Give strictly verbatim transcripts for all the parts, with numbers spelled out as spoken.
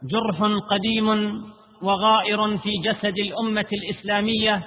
جرح قديم وغائر في جسد الأمة الإسلامية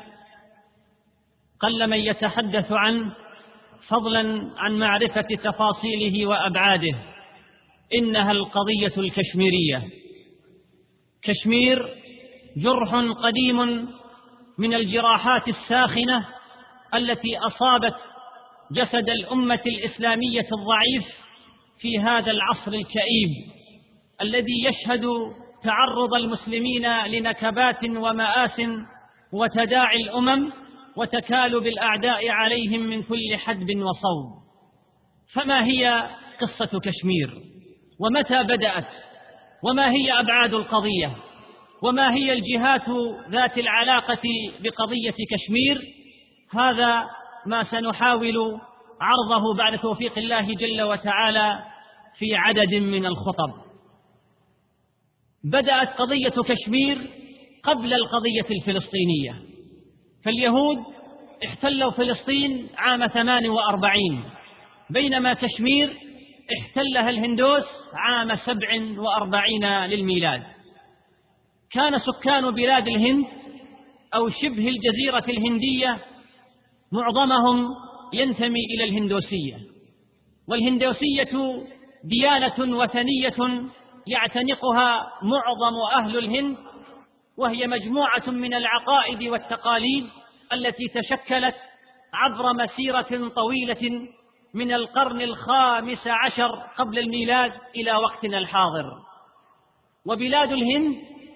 قل من يتحدث عنه فضلا عن معرفة تفاصيله وأبعاده. إنها القضية الكشميرية. كشمير جرح قديم من الجراحات الساخنة التي أصابت جسد الأمة الإسلامية الضعيف في هذا العصر الكئيب الذي يشهد تعرض المسلمين لنكبات ومآس وتداعي الأمم وتكالب الأعداء عليهم من كل حدب وصوب. فما هي قصة كشمير؟ ومتى بدأت؟ وما هي أبعاد القضية؟ وما هي الجهات ذات العلاقة بقضية كشمير؟ هذا ما سنحاول عرضه بعد توفيق الله جل وتعالى في عدد من الخطب. بدأت قضية كشمير قبل القضية الفلسطينية، فاليهود احتلوا فلسطين عام ثمان وأربعين، بينما كشمير احتلها الهندوس عام سبع وأربعين للميلاد. كان سكان بلاد الهند أو شبه الجزيرة الهندية معظمهم ينتمي إلى الهندوسية، والهندوسية ديانة وثنية يعتنقها معظم أهل الهند، وهي مجموعة من العقائد والتقاليد التي تشكلت عبر مسيرة طويلة من القرن الخامس عشر قبل الميلاد إلى وقتنا الحاضر. وبلاد الهند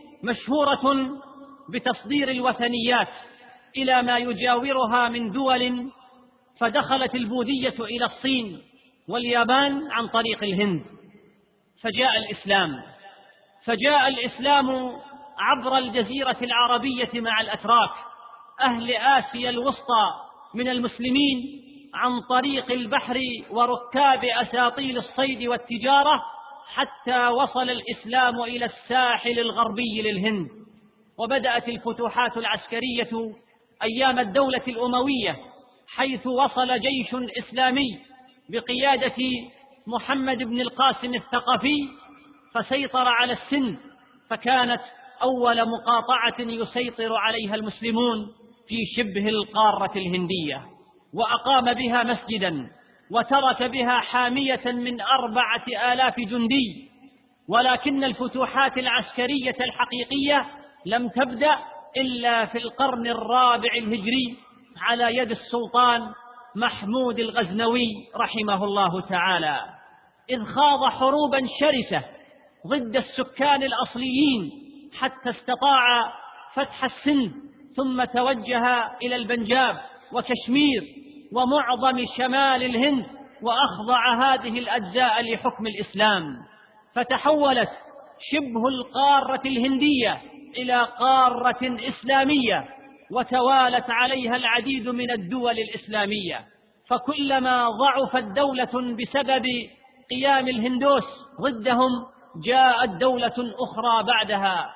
مشهورة بتصدير الوثنيات إلى ما يجاورها من دول، فدخلت البوذية إلى الصين واليابان عن طريق الهند، فجاء الإسلام فجاء الإسلام عبر الجزيرة العربية مع الأتراك أهل آسيا الوسطى من المسلمين عن طريق البحر وركاب أساطيل الصيد والتجارة، حتى وصل الإسلام إلى الساحل الغربي للهند. وبدأت الفتوحات العسكرية أيام الدولة الأموية، حيث وصل جيش إسلامي بقيادة محمد بن القاسم الثقفي فسيطر على السند، فكانت أول مقاطعة يسيطر عليها المسلمون في شبه القارة الهندية، وأقام بها مسجدا وترك بها حامية من أربعة آلاف جندي. ولكن الفتوحات العسكرية الحقيقية لم تبدأ إلا في القرن الرابع الهجري على يد السلطان محمود الغزنوي رحمه الله تعالى، إذ خاض حروبا شرسة ضد السكان الأصليين حتى استطاع فتح السند، ثم توجه إلى البنجاب وكشمير ومعظم شمال الهند، وأخضع هذه الأجزاء لحكم الإسلام، فتحولت شبه القارة الهندية إلى قارة إسلامية، وتوالت عليها العديد من الدول الإسلامية. فكلما ضعفت دولة بسبب قيام الهندوس ضدهم جاءت دولة أخرى بعدها.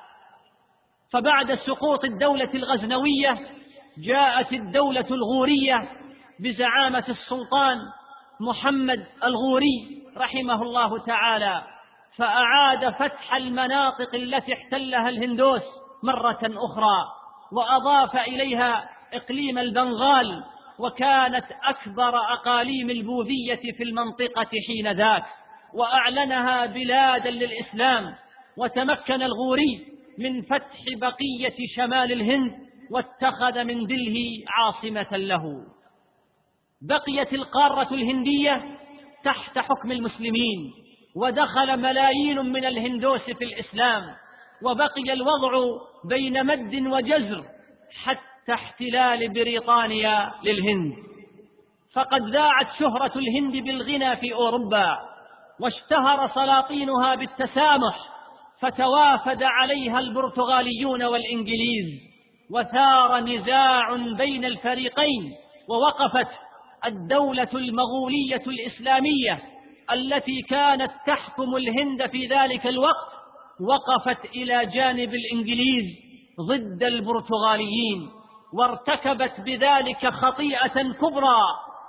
فبعد سقوط الدولة الغزنوية جاءت الدولة الغورية بزعامة السلطان محمد الغوري رحمه الله تعالى، فأعاد فتح المناطق التي احتلها الهندوس مرة أخرى، وأضاف إليها إقليم البنغال، وكانت أكبر أقاليم البوذية في المنطقة حين ذاك، وأعلنها بلادا للإسلام. وتمكن الغوري من فتح بقية شمال الهند، واتخذ من دلهي عاصمة له. بقيت القارة الهندية تحت حكم المسلمين، ودخل ملايين من الهندوس في الإسلام، وبقي الوضع بين مد وجزر حتى احتلال بريطانيا للهند. فقد ذاعت شهرة الهند بالغنى في أوروبا، واشتهر سلاطينها بالتسامح، فتوافد عليها البرتغاليون والإنجليز، وثار نزاع بين الفريقين، ووقفت الدولة المغولية الإسلامية التي كانت تحكم الهند في ذلك الوقت، وقفت إلى جانب الإنجليز ضد البرتغاليين، وارتكبت بذلك خطيئة كبرى،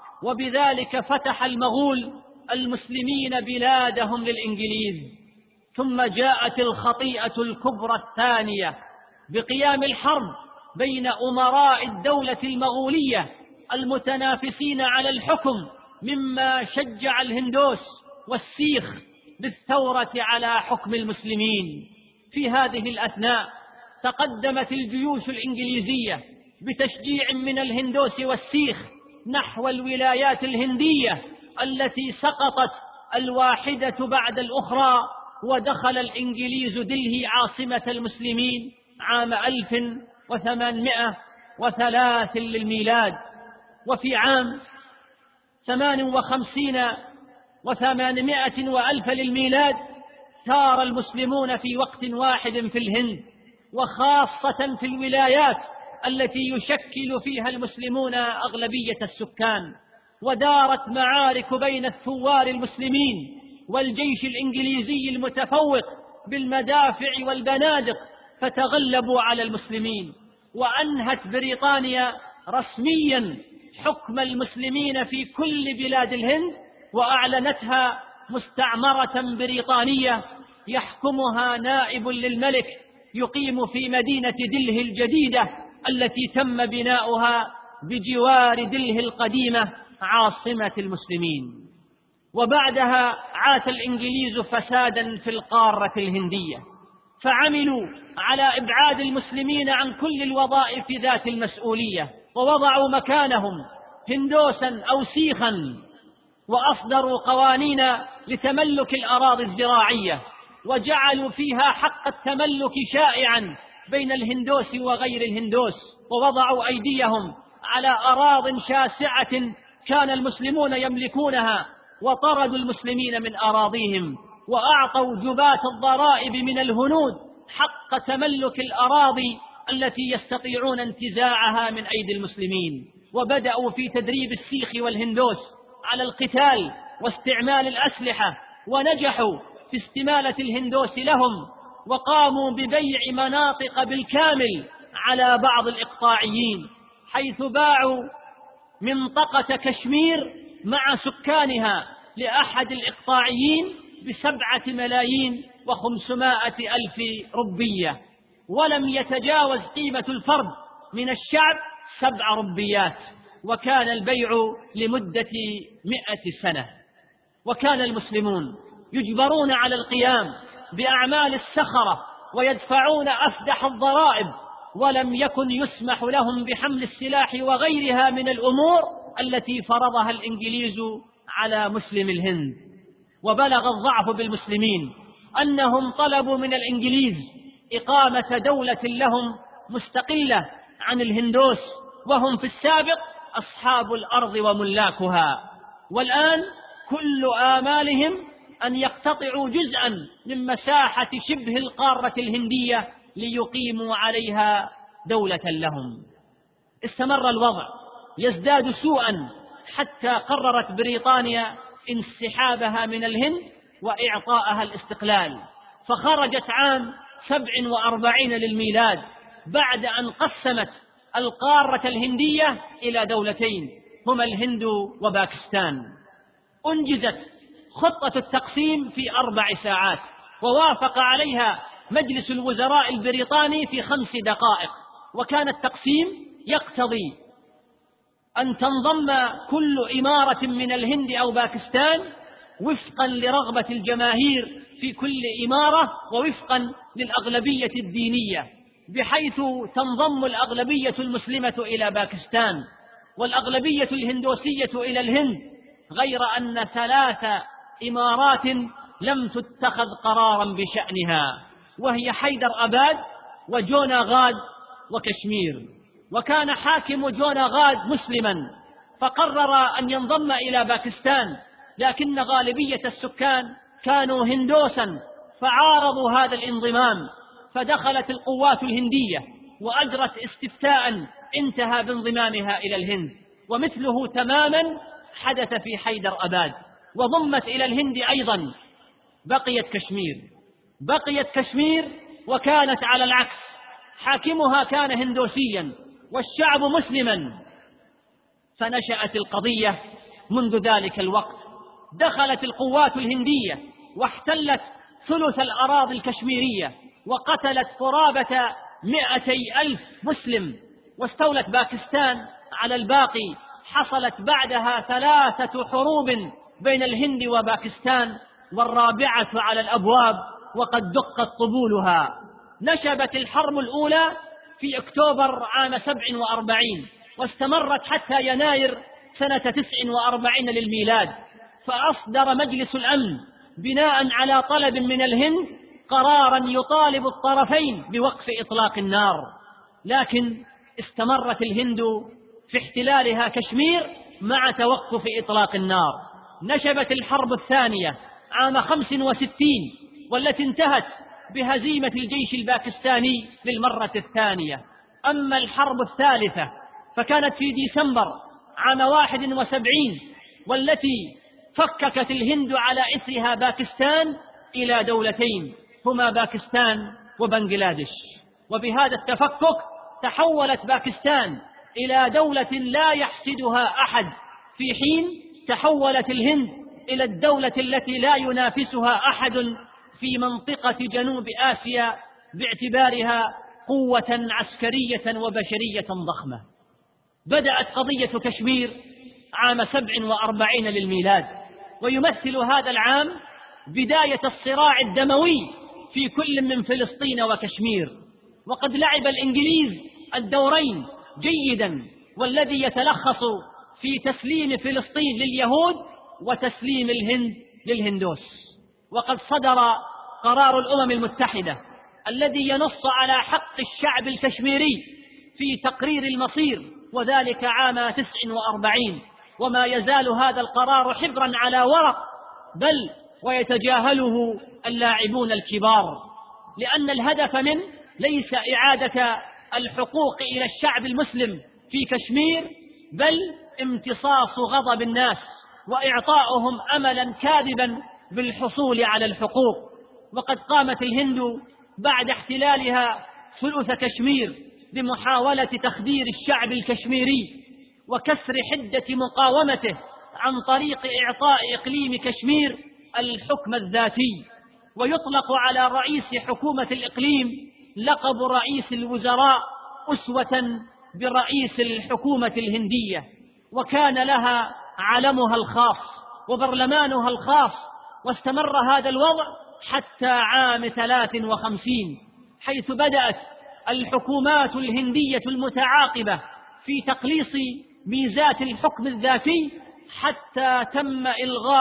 وبذلك فتح المغول المسلمين بلادهم للإنجليز. ثم جاءت الخطيئة الكبرى الثانية بقيام الحرب بين أمراء الدولة المغولية المتنافسين على الحكم، مما شجع الهندوس والسيخ بالثورة على حكم المسلمين. في هذه الأثناء تقدمت الجيوش الإنجليزية بتشجيع من الهندوس والسيخ نحو الولايات الهندية التي سقطت الواحدة بعد الأخرى، ودخل الإنجليز دلهي عاصمة المسلمين عام ألف وثمانمائة وثلاثة للميلاد. وفي عام ثمان وخمسين وثمانمائة وألف للميلاد ثار المسلمون في وقت واحد في الهند، وخاصة في الولايات التي يشكل فيها المسلمون أغلبية السكان، ودارت معارك بين الثوار المسلمين والجيش الإنجليزي المتفوق بالمدافع والبنادق، فتغلبوا على المسلمين، وأنهت بريطانيا رسميا حكم المسلمين في كل بلاد الهند، وأعلنتها مستعمرة بريطانية يحكمها نائب للملك يقيم في مدينة دلهي الجديدة التي تم بناؤها بجوار دلهي القديمة عاصمة المسلمين. وبعدها عاش الإنجليز فسادا في القارة الهندية، فعملوا على إبعاد المسلمين عن كل الوظائف ذات المسؤولية، ووضعوا مكانهم هندوسا أو سيخا، وأصدروا قوانين لتملك الأراضي الزراعية، وجعلوا فيها حق التملك شائعا بين الهندوس وغير الهندوس، ووضعوا أيديهم على أراض شاسعة كان المسلمون يملكونها، وطردوا المسلمين من أراضيهم، وأعطوا جباة الضرائب من الهنود حق تملك الأراضي التي يستطيعون انتزاعها من أيدي المسلمين، وبدأوا في تدريب السيخ والهندوس على القتال واستعمال الأسلحة، ونجحوا في استمالة الهندوس لهم، وقاموا ببيع مناطق بالكامل على بعض الإقطاعيين، حيث باعوا منطقة كشمير مع سكانها لأحد الإقطاعيين بسبعة ملايين وخمسمائة ألف ربية، ولم يتجاوز قيمة الفرد من الشعب سبع ربيات، وكان البيع لمدة مئة سنة. وكان المسلمون يجبرون على القيام بأعمال السخرة ويدفعون أفدح الضرائب، ولم يكن يسمح لهم بحمل السلاح وغيرها من الأمور التي فرضها الإنجليز على مسلم الهند. وبلغ الضعف بالمسلمين أنهم طلبوا من الإنجليز إقامة دولة لهم مستقلة عن الهندوس، وهم في السابق أصحاب الأرض وملاكها، والآن كل آمالهم أن يقتطعوا جزءا من مساحة شبه القارة الهندية ليقيموا عليها دولة لهم. استمر الوضع يزداد سوءا حتى قررت بريطانيا انسحابها من الهند وإعطائها الاستقلال، فخرجت عام سبع وأربعين للميلاد بعد أن قسمت القارة الهندية إلى دولتين هما الهند وباكستان. أنجزت خطة التقسيم في أربع ساعات، ووافق عليها مجلس الوزراء البريطاني في خمس دقائق، وكان التقسيم يقتضي أن تنضم كل إمارة من الهند أو باكستان وفقا لرغبة الجماهير في كل إمارة ووفقا للأغلبية الدينية، بحيث تنضم الأغلبية المسلمة إلى باكستان والأغلبية الهندوسية إلى الهند، غير أن ثلاث إمارات لم تتخذ قرارا بشأنها، وهي حيدر أباد وجوناغاد وكشمير. وكان حاكم جوناغاد مسلما، فقرر أن ينضم إلى باكستان، لكن غالبية السكان كانوا هندوسا فعارضوا هذا الانضمام، فدخلت القوات الهندية وأجرت استفتاء انتهى بانضمامها إلى الهند، ومثله تماما حدث في حيدر أباد، وضمت إلى الهند أيضا. بقيت كشمير بقيت كشمير وكانت على العكس، حاكمها كان هندوسيا والشعب مسلما، فنشأت القضية منذ ذلك الوقت. دخلت القوات الهندية واحتلت ثلث الأراضي الكشميرية، وقتلت قرابة مئتي ألف مسلم، واستولت باكستان على الباقي. حصلت بعدها ثلاثة حروب بين الهند وباكستان، والرابعة على الأبواب وقد دقت طبولها. نشبت الحرب الأولى في أكتوبر عام سبع وأربعين، واستمرت حتى يناير سنة تسع وأربعين للميلاد، فأصدر مجلس الأمن بناء على طلب من الهند قرارا يطالب الطرفين بوقف إطلاق النار. لكن استمرت الهند في احتلالها كشمير مع توقف إطلاق النار. نشبت الحرب الثانية عام خمس وستين، والتي انتهت بهزيمة الجيش الباكستاني للمرة الثانية. أما الحرب الثالثة فكانت في ديسمبر عام واحد وسبعين، والتي فككت الهند على إثرها باكستان إلى دولتين هما باكستان وبنغلاديش. وبهذا التفكك تحولت باكستان إلى دولة لا يحسدها أحد، في حين تحولت الهند إلى الدولة التي لا ينافسها أحد في منطقة جنوب آسيا باعتبارها قوة عسكرية وبشرية ضخمة. بدأت قضية كشمير عام سبع وأربعين للميلاد، ويمثل هذا العام بداية الصراع الدموي في كل من فلسطين وكشمير. وقد لعب الإنجليز الدورين جيدا، والذي يتلخص في تسليم فلسطين لليهود وتسليم الهند للهندوس. وقد صدر قرار الأمم المتحدة الذي ينص على حق الشعب الكشميري في تقرير المصير، وذلك عام تسع وأربعين، وما يزال هذا القرار حبرا على ورق، بل ويتجاهله اللاعبون الكبار، لأن الهدف منه ليس إعادة الحقوق إلى الشعب المسلم في كشمير، بل امتصاص غضب الناس وإعطاؤهم أملا كاذبا بالحصول على الحقوق. وقد قامت الهند بعد احتلالها ثلث كشمير بمحاولة تخدير الشعب الكشميري وكسر حدة مقاومته عن طريق إعطاء إقليم كشمير الحكم الذاتي. ويطلق على رئيس حكومة الإقليم لقب رئيس الوزراء أسوة برئيس الحكومة الهندية، وكان لها علمها الخاص وبرلمانها الخاص. واستمر هذا الوضع حتى عام ثلاث وخمسين، حيث بدأت الحكومات الهندية المتعاقبة في تقليص ميزات الحكم الذاتي، حتى تم إلغاء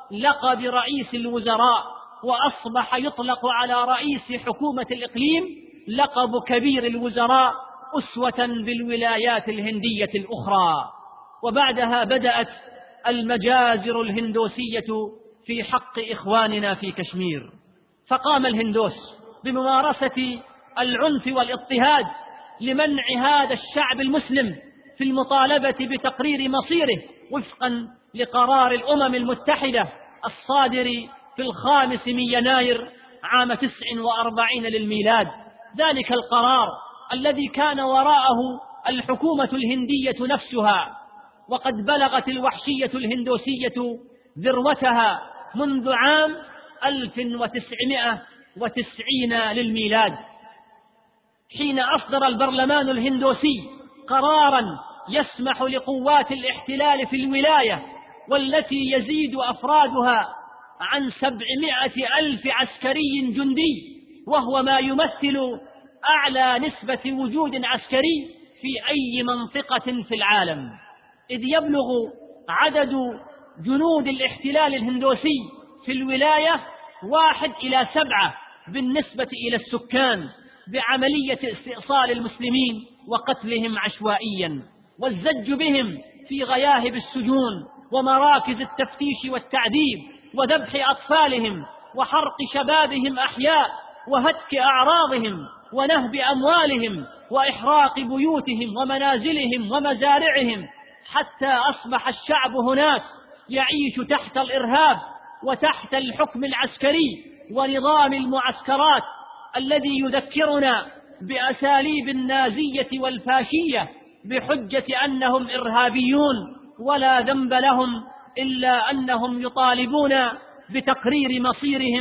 لقب رئيس الوزراء، وأصبح يطلق على رئيس حكومة الإقليم لقب كبير الوزراء أسوة بالولايات الهندية الأخرى. وبعدها بدأت المجازر الهندوسية في حق إخواننا في كشمير، فقام الهندوس بممارسة العنف والاضطهاد لمنع هذا الشعب المسلم في المطالبة بتقرير مصيره وفقا لقرار الأمم المتحدة الصادر في الخامس من يناير عام تسع وأربعين للميلاد. ذلك القرار الذي كان وراءه الحكومة الهندية نفسها، وقد بلغت الوحشية الهندوسية ذروتها منذ عام ألف وتسعمائة وتسعين للميلاد، حين أصدر البرلمان الهندوسي قراراً يسمح لقوات الاحتلال في الولاية، والتي يزيد أفرادها عن سبعمائة ألف عسكري جندي، وهو ما يمثل أعلى نسبة وجود عسكري في أي منطقة في العالم، إذ يبلغ عدد جنود الاحتلال الهندوسي في الولاية واحد إلى سبعة بالنسبة إلى السكان، بعملية استئصال المسلمين وقتلهم عشوائيا، والزج بهم في غياهب السجون ومراكز التفتيش والتعذيب، وذبح أطفالهم وحرق شبابهم أحياء، وهتك أعراضهم ونهب أموالهم وإحراق بيوتهم ومنازلهم ومزارعهم، حتى أصبح الشعب هناك يعيش تحت الإرهاب وتحت الحكم العسكري ونظام المعسكرات الذي يذكرنا بأساليب النازية والفاشية، بحجة أنهم إرهابيون ولا ذنب لهم إلا أنهم يطالبون بتقرير مصيرهم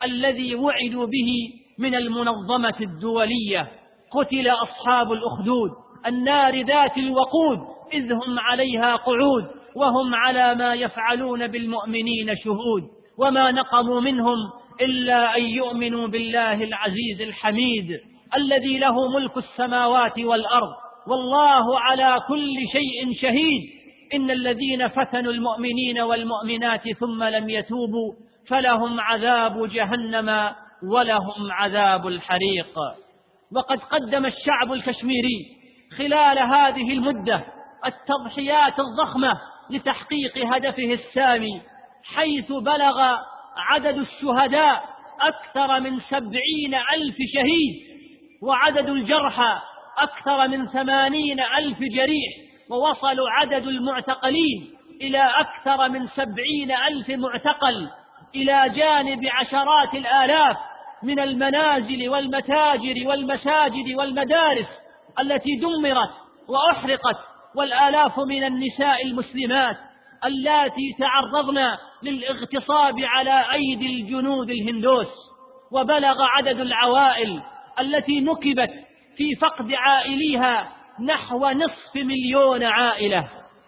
الذي وعدوا به من المنظمة الدولية. قتل أصحاب الأخدود النار ذات الوقود إذ هم عليها قعود وهم على ما يفعلون بالمؤمنين شهود، وما نقموا منهم إلا أن يؤمنوا بالله العزيز الحميد الذي له ملك السماوات والأرض والله على كل شيء شهيد. إن الذين فتنوا المؤمنين والمؤمنات ثم لم يتوبوا فلهم عذاب جهنم ولهم عذاب الحريق. وقد قدم الشعب الكشميري خلال هذه المدة التضحيات الضخمة لتحقيق هدفه السامي، حيث بلغ عدد الشهداء أكثر من سبعين ألف شهيد، وعدد الجرحى أكثر من ثمانين ألف جريح، ووصل عدد المعتقلين إلى أكثر من سبعين ألف معتقل، إلى جانب عشرات الآلاف من المنازل والمتاجر والمساجد والمدارس التي دمرت وأحرقت، والآلاف من النساء المسلمات اللاتي تعرضن للاغتصاب على أيدي الجنود الهندوس. وبلغ عدد العوائل التي نكبت في فقد عائليها نحو نصف مليون عائلة.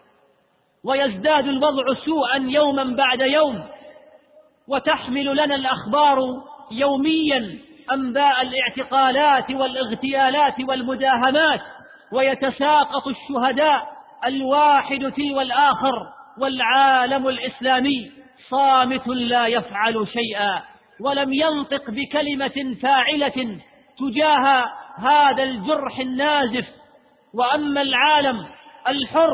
ويزداد الوضع سوءا يوما بعد يوم، وتحمل لنا الأخبار يوميا أنباء الاعتقالات والاغتيالات والمداهمات، ويتساقط الشهداء الواحد تلو الآخر، والعالم الإسلامي صامت لا يفعل شيئا ولم ينطق بكلمة فاعلة تجاه هذا الجرح النازف. وأما العالم الحر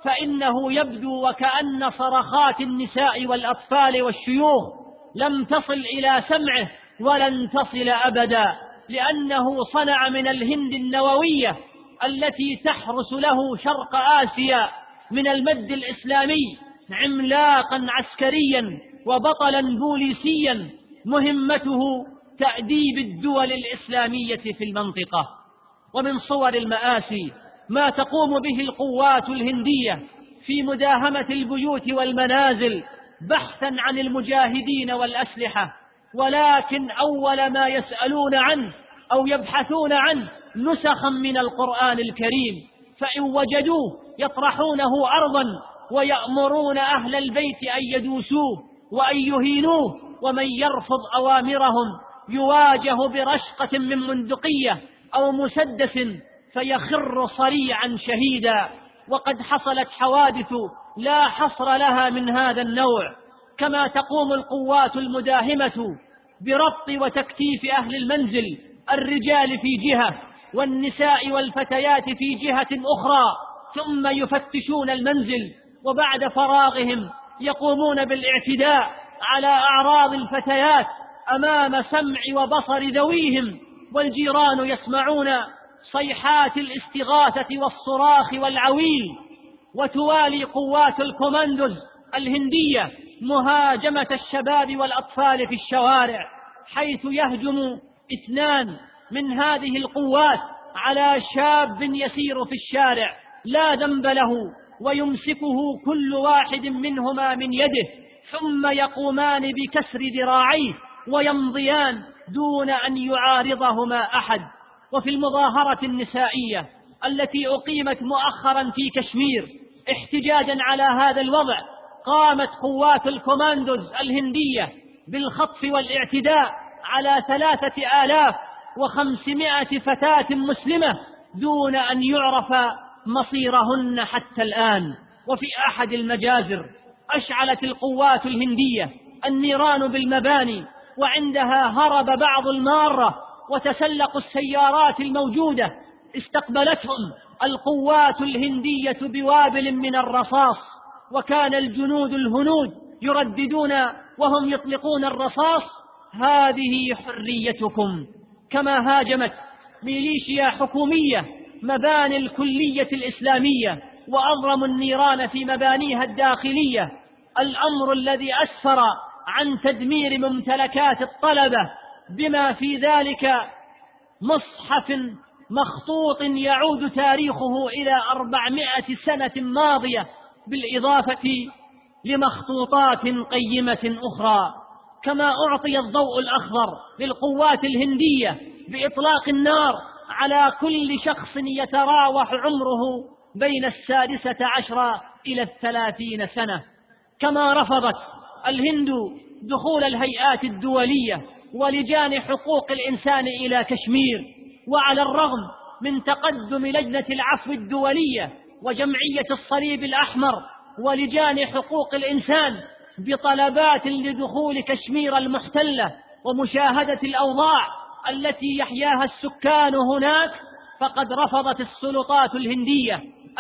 فإنه يبدو وكأن صرخات النساء والأطفال والشيوخ لم تصل إلى سمعه ولن تصل أبدا، لأنه صنع من الهند النووية التي تحرس له شرق آسيا من المد الإسلامي عملاقا عسكريا وبطلا بوليسيا مهمته تأديب الدول الإسلامية في المنطقة. ومن صور المآسي ما تقوم به القوات الهندية في مداهمة البيوت والمنازل بحثا عن المجاهدين والأسلحة، ولكن أول ما يسألون عنه أو يبحثون عنه نسخا من القرآن الكريم، فإن وجدوه يطرحونه أرضا ويأمرون أهل البيت أن يدوسوه وأن يهينوه، ومن يرفض أوامرهم يواجه برشقة من بندقية أو مسدس فيخر صريعا شهيدا. وقد حصلت حوادث لا حصر لها من هذا النوع، كما تقوم القوات المداهمة بربط وتكتيف أهل المنزل الرجال في جهة والنساء والفتيات في جهة أخرى، ثم يفتشون المنزل، وبعد فراغهم يقومون بالاعتداء على أعراض الفتيات أمام سمع وبصر ذويهم، والجيران يسمعون صيحات الاستغاثة والصراخ والعويل. وتوالي قوات الكوماندوز الهندية مهاجمة الشباب والأطفال في الشوارع، حيث يهجم اثنان من هذه القوات على شاب يسير في الشارع لا ذنب له، ويمسكه كل واحد منهما من يده، ثم يقومان بكسر ذراعيه ويمضيان دون أن يعارضهما أحد. وفي المظاهرة النسائية التي أقيمت مؤخرا في كشمير احتجاجا على هذا الوضع، قامت قوات الكوماندوز الهندية بالخطف والاعتداء على ثلاثة آلاف وخمسمائة فتاة مسلمة دون أن يعرف مصيرهن حتى الآن. وفي أحد المجازر أشعلت القوات الهندية النيران بالمباني، وعندها هرب بعض المارة وتسلقوا السيارات الموجودة. استقبلتهم القوات الهندية بوابل من الرصاص، وكان الجنود الهنود يرددون وهم يطلقون الرصاص: هذه حريتكم. كما هاجمت ميليشيا حكومية مباني الكلية الإسلامية وأضرموا النيران في مبانيها الداخلية، الأمر الذي أسفر عن تدمير ممتلكات الطلبة، بما في ذلك مصحف مخطوط يعود تاريخه إلى أربعمائة سنة ماضية، بالإضافة لمخطوطات قيمة أخرى. كما أعطي الضوء الأخضر للقوات الهندية بإطلاق النار على كل شخص يتراوح عمره بين السادسة عشرة إلى الثلاثين سنة. كما رفضت الهند دخول الهيئات الدولية ولجان حقوق الإنسان إلى كشمير، وعلى الرغم من تقدم لجنة العفو الدولية وجمعية الصليب الأحمر ولجان حقوق الإنسان بطلبات لدخول كشمير المحتلة ومشاهدة الأوضاع التي يحياها السكان هناك، فقد رفضت السلطات الهندية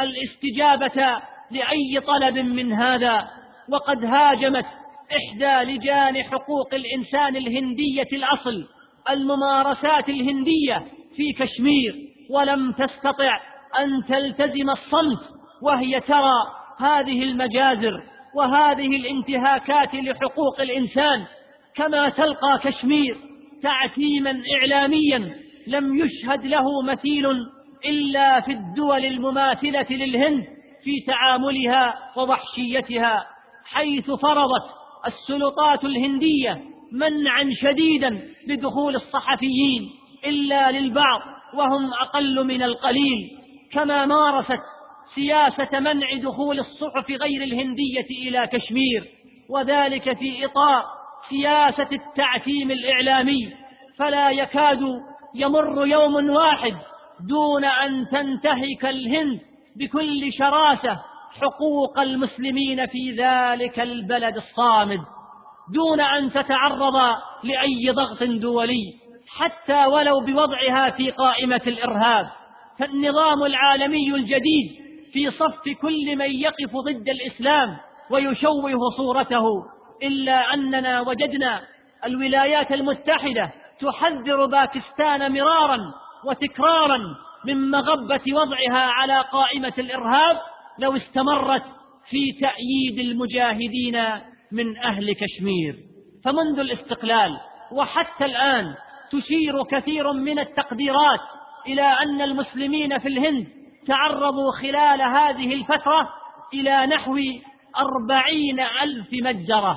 الاستجابة لأي طلب من هذا، وقد هاجمت إحدى لجان حقوق الإنسان الهندية الأصل الممارسات الهندية في كشمير، ولم تستطع أن تلتزم الصمت وهي ترى هذه المجازر وهذه الانتهاكات لحقوق الإنسان، كما تلقى كشمير تعتيما إعلاميا لم يشهد له مثيل إلا في الدول المماثلة للهند في تعاملها ووحشيتها، حيث فرضت السلطات الهندية منعا شديدا لدخول الصحفيين إلا للبعض وهم أقل من القليل، كما مارست سياسة منع دخول الصحف غير الهندية إلى كشمير، وذلك في إطار سياسة التعتيم الإعلامي. فلا يكاد يمر يوم واحد دون أن تنتهك الهند بكل شراسة حقوق المسلمين في ذلك البلد الصامد، دون أن تتعرض لأي ضغط دولي حتى ولو بوضعها في قائمة الإرهاب. فالنظام العالمي الجديد في صف كل من يقف ضد الإسلام ويشوه صورته، إلا أننا وجدنا الولايات المتحدة تحذر باكستان مرارا وتكرارا من مغبة وضعها على قائمة الإرهاب لو استمرت في تأييد المجاهدين من أهل كشمير. فمنذ الاستقلال وحتى الآن تشير كثير من التقديرات إلى أن المسلمين في الهند تعرضوا خلال هذه الفترة إلى نحو أربعين ألف مجزرة،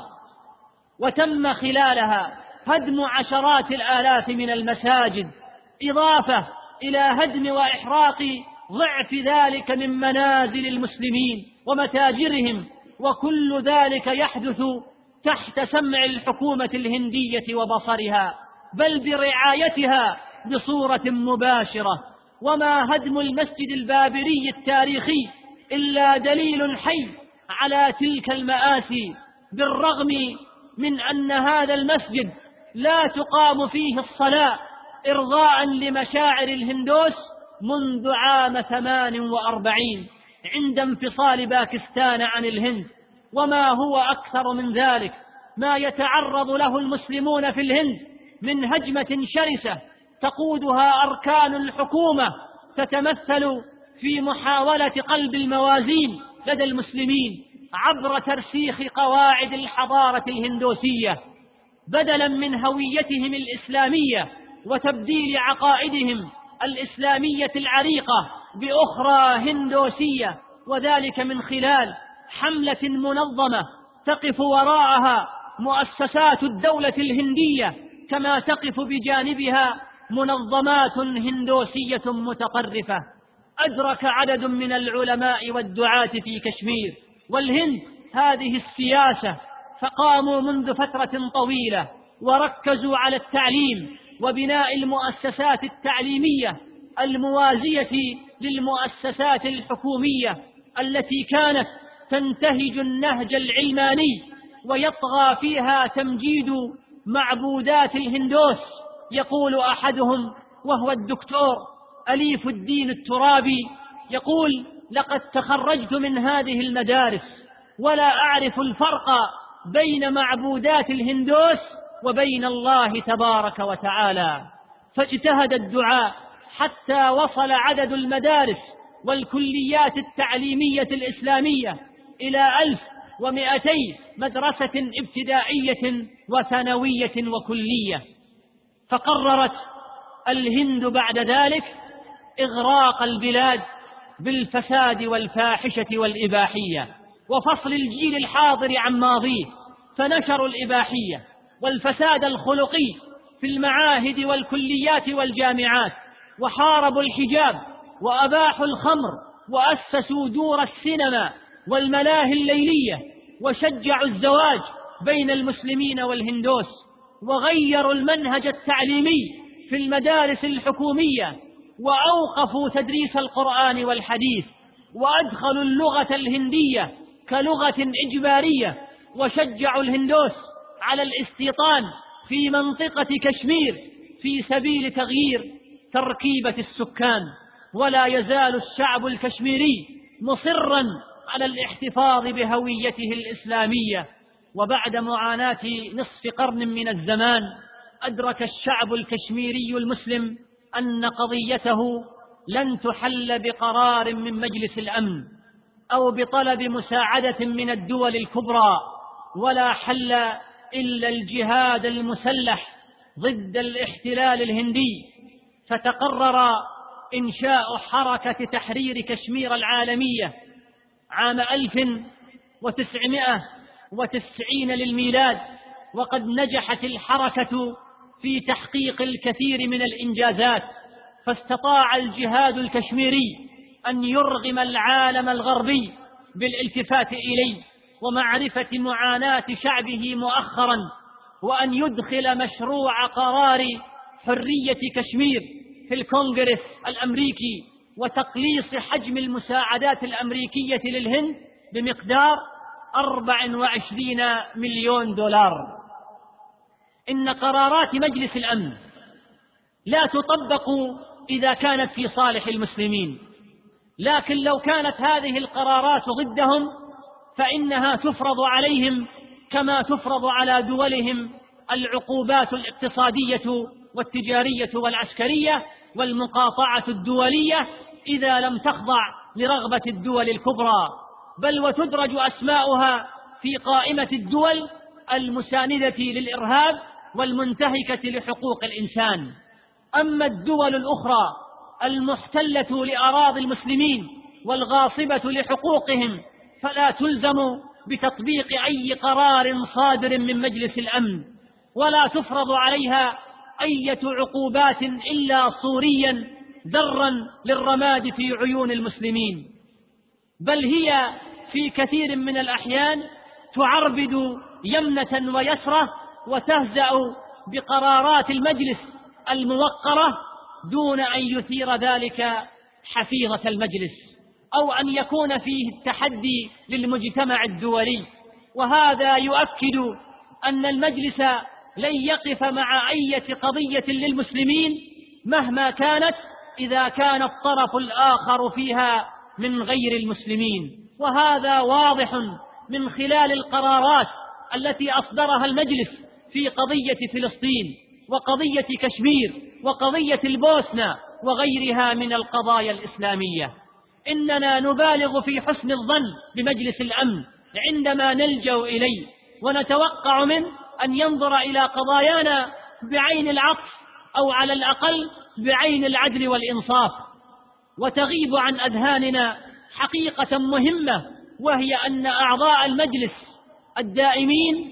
وتم خلالها هدم عشرات الآلاف من المساجد، إضافة إلى هدم وإحراق ضعف ذلك من منازل المسلمين ومتاجرهم، وكل ذلك يحدث تحت سمع الحكومة الهندية وبصرها، بل برعايتها بصورة مباشرة. وما هدم المسجد البابري التاريخي إلا دليل حي على تلك المآسي، بالرغم من أن هذا المسجد لا تقام فيه الصلاة إرضاء لمشاعر الهندوس منذ عام ثمان وأربعين عند انفصال باكستان عن الهند. وما هو أكثر من ذلك ما يتعرض له المسلمون في الهند من هجمة شرسة تقودها أركان الحكومة، تتمثل في محاولة قلب الموازين لدى المسلمين عبر ترسيخ قواعد الحضارة الهندوسية بدلا من هويتهم الإسلامية، وتبديل عقائدهم الإسلامية العريقة بأخرى هندوسية، وذلك من خلال حملة منظمة تقف وراءها مؤسسات الدولة الهندية، كما تقف بجانبها منظمات هندوسية متطرفة. أدرك عدد من العلماء والدعاة في كشمير والهند هذه السياسة، فقاموا منذ فترة طويلة وركزوا على التعليم وبناء المؤسسات التعليمية الموازية للمؤسسات الحكومية التي كانت تنتهج النهج العلماني ويطغى فيها تمجيد معبودات الهندوس. يقول أحدهم وهو الدكتور أليف الدين الترابي، يقول: لقد تخرجت من هذه المدارس ولا أعرف الفرق بين معبودات الهندوس وبين الله تبارك وتعالى. فاجتهد الدعاء حتى وصل عدد المدارس والكليات التعليمية الإسلامية إلى ألف ومئتي مدرسة ابتدائية وثانوية وكلية. فقررت الهند بعد ذلك إغراق البلاد بالفساد والفاحشة والإباحية وفصل الجيل الحاضر عن ماضيه، فنشروا الإباحية والفساد الخلقي في المعاهد والكليات والجامعات، وحاربوا الحجاب وأباحوا الخمر وأسسوا دور السينما والملاهي الليلية، وشجعوا الزواج بين المسلمين والهندوس، وغيروا المنهج التعليمي في المدارس الحكومية، وأوقفوا تدريس القرآن والحديث، وأدخلوا اللغة الهندية كلغة إجبارية، وشجعوا الهندوس على الاستيطان في منطقة كشمير في سبيل تغيير تركيبة السكان. ولا يزال الشعب الكشميري مصرا على الاحتفاظ بهويته الإسلامية. وبعد معاناة نصف قرن من الزمان أدرك الشعب الكشميري المسلم أن قضيته لن تحل بقرار من مجلس الأمن أو بطلب مساعدة من الدول الكبرى، ولا حل إلا الجهاد المسلح ضد الاحتلال الهندي. فتقرر إنشاء حركة تحرير كشمير العالمية عام ألف وتسعمائة وتسعين للميلاد، وقد نجحت الحركة في تحقيق الكثير من الإنجازات. فاستطاع الجهاد الكشميري أن يرغم العالم الغربي بالالتفات إليه ومعرفة معاناة شعبه مؤخرا، وأن يدخل مشروع قرار حرية كشمير في الكونغرس الأمريكي، وتقليص حجم المساعدات الأمريكية للهند بمقدار أربعة وعشرين مليون دولار. إن قرارات مجلس الأمن لا تطبق إذا كانت في صالح المسلمين، لكن لو كانت هذه القرارات ضدهم فإنها تفرض عليهم كما تفرض على دولهم العقوبات الاقتصادية والتجارية والعسكرية والمقاطعة الدولية إذا لم تخضع لرغبة الدول الكبرى، بل وتدرج أسماؤها في قائمة الدول المساندة للإرهاب والمنتهكة لحقوق الإنسان. أما الدول الأخرى المحتلة لأراضي المسلمين والغاصبة لحقوقهم فلا تلزم بتطبيق أي قرار صادر من مجلس الأمن، ولا تفرض عليها أي عقوبات إلا صوريا ذرا للرماد في عيون المسلمين، بل هي في كثير من الأحيان تعربد يمنة ويسرة وتهزأ بقرارات المجلس الموقرة دون أن يثير ذلك حفيظة المجلس أو أن يكون فيه التحدي للمجتمع الدولي. وهذا يؤكد أن المجلس لن يقف مع أي قضية للمسلمين مهما كانت إذا كان الطرف الآخر فيها من غير المسلمين. وهذا واضح من خلال القرارات التي أصدرها المجلس في قضية فلسطين وقضية كشمير وقضية البوسنة وغيرها من القضايا الإسلامية. إننا نبالغ في حسن الظن بمجلس الأمن عندما نلجأ إليه، ونتوقع منه أن ينظر إلى قضايانا بعين العطف أو على الأقل بعين العدل والإنصاف. وتغيب عن أذهاننا حقيقة مهمة، وهي أن أعضاء المجلس الدائمين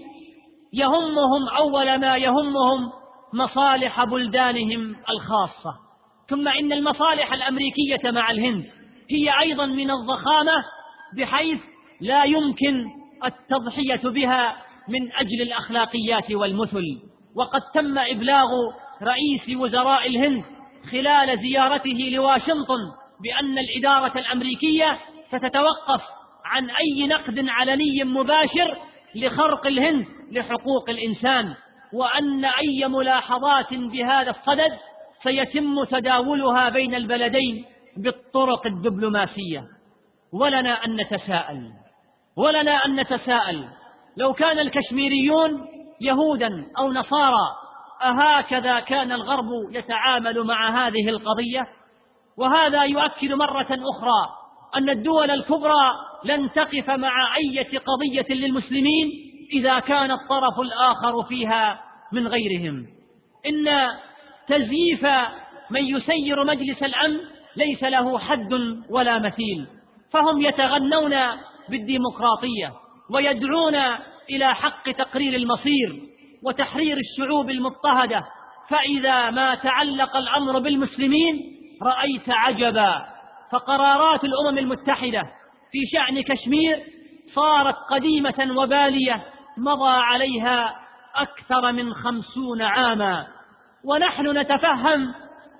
يهمهم أول ما يهمهم مصالح بلدانهم الخاصة، ثم إن المصالح الأمريكية مع الهند هي أيضا من الضخامة بحيث لا يمكن التضحية بها من أجل الأخلاقيات والمثل. وقد تم إبلاغ رئيس وزراء الهند خلال زيارته لواشنطن بأن الإدارة الأمريكية ستتوقف عن أي نقد علني مباشر لخرق الهند لحقوق الإنسان، وأن أي ملاحظات بهذا الصدد سيتم تداولها بين البلدين بالطرق الدبلوماسية. ولنا أن نتساءل ولنا أن نتساءل لو كان الكشميريون يهودا أو نصارى أهكذا كان الغرب يتعامل مع هذه القضية؟ وهذا يؤكد مرة أخرى أن الدول الكبرى لن تقف مع أي قضية للمسلمين إذا كان الطرف الآخر فيها من غيرهم. إن تزييف من يسير مجلس الأمن ليس له حد ولا مثيل، فهم يتغنون بالديمقراطية ويدعون إلى حق تقرير المصير، وتحرير الشعوب المضطهدة، فإذا ما تعلق الأمر بالمسلمين رأيت عجبا، فقرارات الأمم المتحدة في شأن كشمير صارت قديمة وبالية مضى عليها أكثر من خمسون عاما. ونحن نتفهم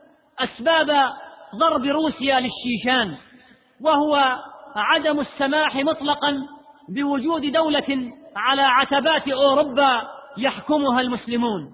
أسباب ضرب روسيا للشيشان، وهو عدم السماح مطلقا بوجود دولة على عتبات أوروبا يحكمها المسلمون.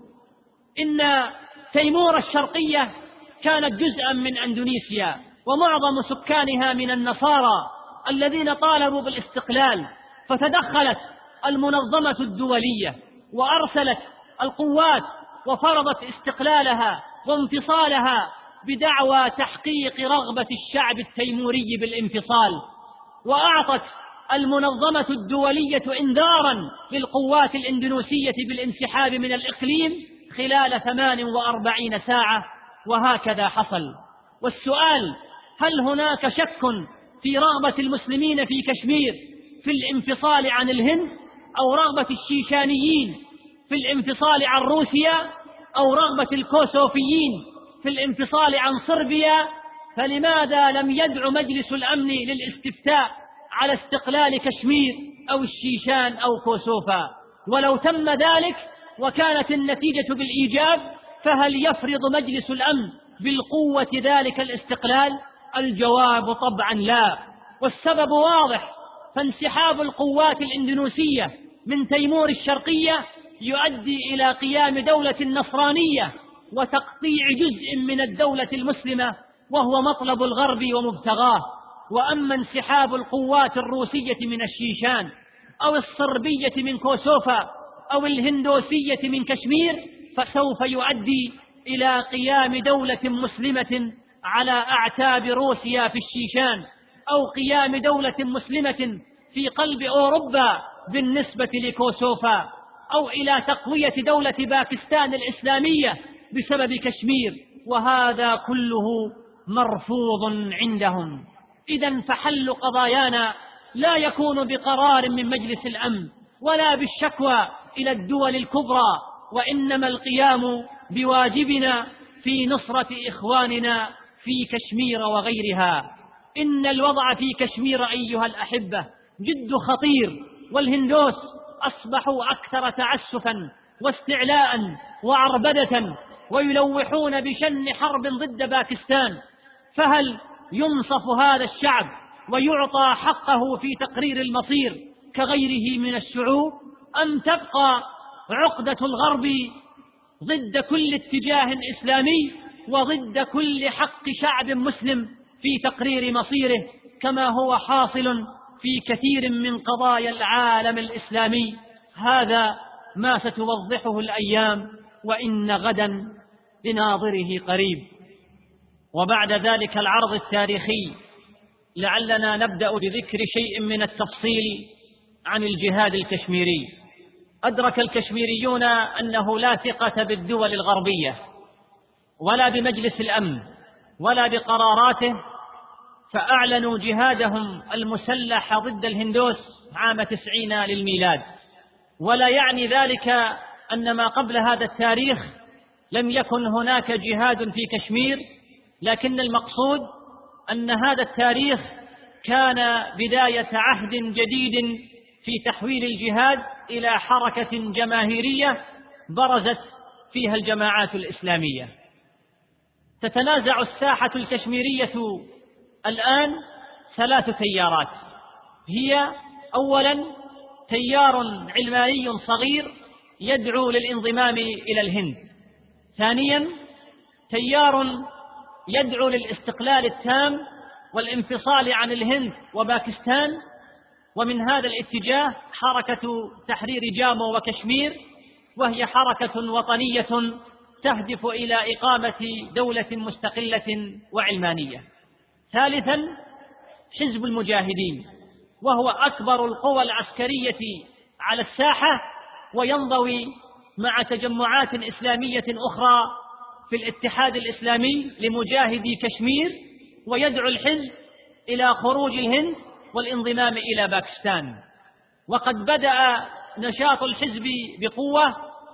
إن تيمور الشرقية كانت جزءا من أندونيسيا، ومعظم سكانها من النصارى الذين طالبوا بالاستقلال، فتدخلت المنظمة الدولية وأرسلت القوات وفرضت استقلالها وانفصالها بدعوى تحقيق رغبة الشعب التيموري بالانفصال، وأعطت المنظمة الدولية إنذارا للقوات الإندونيسية بالانسحاب من الإقليم خلال ثمان وأربعين ساعة، وهكذا حصل. والسؤال: هل هناك شك في رغبة المسلمين في كشمير في الانفصال عن الهند، أو رغبة الشيشانيين في الانفصال عن روسيا، أو رغبة الكوسوفيين في الانفصال عن صربيا؟ فلماذا لم يدع مجلس الأمن للاستفتاء على استقلال كشمير أو الشيشان أو كوسوفا؟ ولو تم ذلك وكانت النتيجة بالإيجاب، فهل يفرض مجلس الأمن بالقوة ذلك الاستقلال؟ الجواب طبعا لا، والسبب واضح. فانسحاب القوات الإندونيسية من تيمور الشرقية يؤدي إلى قيام دولة نصرانية وتقطيع جزء من الدولة المسلمة، وهو مطلب الغرب ومبتغاه. وأما انسحاب القوات الروسية من الشيشان أو الصربية من كوسوفا أو الهندوسية من كشمير، فسوف يؤدي إلى قيام دولة مسلمة على أعتاب روسيا في الشيشان، أو قيام دولة مسلمة في قلب أوروبا بالنسبة لكوسوفا، أو إلى تقوية دولة باكستان الإسلامية بسبب كشمير، وهذا كله مرفوض عندهم. إذن فحل قضايانا لا يكون بقرار من مجلس الأمن ولا بالشكوى إلى الدول الكبرى، وإنما القيام بواجبنا في نصرة إخواننا في كشمير وغيرها. إن الوضع في كشمير أيها الأحبة جد خطير، والهندوس أصبحوا أكثر تعسفا واستعلاء وعربدة، ويلوحون بشن حرب ضد باكستان. فهل ينصف هذا الشعب ويعطى حقه في تقرير المصير كغيره من الشعوب، أم تبقى عقدة الغرب ضد كل اتجاه إسلامي وضد كل حق شعب مسلم في تقرير مصيره، كما هو حاصل في كثير من قضايا العالم الإسلامي؟ هذا ما ستوضحه الأيام، وإن غدا لناظره قريب. وبعد ذلك العرض التاريخي لعلنا نبدأ بذكر شيء من التفصيل عن الجهاد الكشميري. أدرك الكشميريون أنه لا ثقة بالدول الغربية ولا بمجلس الأمن ولا بقراراته، فأعلنوا جهادهم المسلح ضد الهندوس عام تسعين للميلاد. ولا يعني ذلك أن ما قبل هذا التاريخ لم يكن هناك جهاد في كشمير، لكن المقصود أن هذا التاريخ كان بداية عهد جديد في تحويل الجهاد إلى حركة جماهيرية برزت فيها الجماعات الإسلامية. تتنازع الساحة الكشميرية الآن ثلاث تيارات. هي أولا تيار علماني صغير يدعو للانضمام إلى الهند. ثانيا تيار يدعو للاستقلال التام والانفصال عن الهند وباكستان، ومن هذا الاتجاه حركة تحرير جامو وكشمير، وهي حركة وطنية تهدف إلى إقامة دولة مستقلة وعلمانية. ثالثا حزب المجاهدين، وهو أكبر القوى العسكرية على الساحة، وينضوي مع تجمعات إسلامية أخرى في الاتحاد الإسلامي لمجاهدي كشمير، ويدعو الحزب إلى خروج الهند والانضمام إلى باكستان. وقد بدأ نشاط الحزب بقوة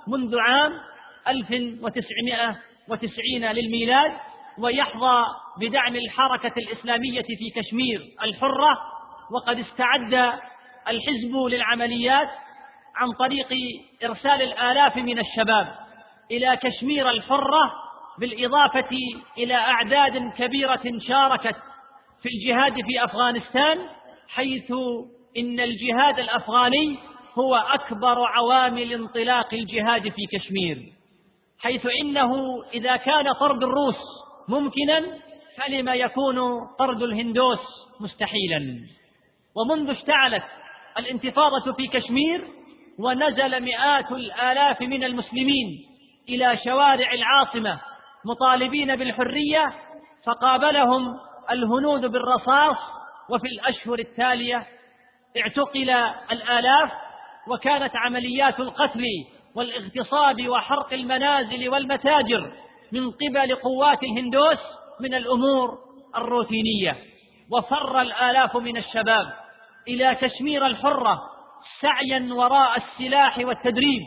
منذ عام ألف وتسعمائة وتسعين للميلاد، ويحظى بدعم الحركة الإسلامية في كشمير الحرة. وقد استعد الحزب للعمليات عن طريق إرسال الآلاف من الشباب إلى كشمير الحرة، بالإضافة إلى أعداد كبيرة شاركت في الجهاد في أفغانستان، حيث إن الجهاد الأفغاني هو أكبر عوامل انطلاق الجهاد في كشمير، حيث إنه إذا كان طرد الروس ممكنا فلما يكون طرد الهندوس مستحيلا. ومنذ اشتعلت الانتفاضة في كشمير ونزل مئات الآلاف من المسلمين إلى شوارع العاصمة مطالبين بالحرية، فقابلهم الهنود بالرصاص، وفي الأشهر التالية اعتقل الآلاف، وكانت عمليات القتل والاغتصاب وحرق المنازل والمتاجر من قبل قوات الهندوس من الأمور الروتينية. وفر الآلاف من الشباب إلى كشمير الحرة سعيا وراء السلاح والتدريب،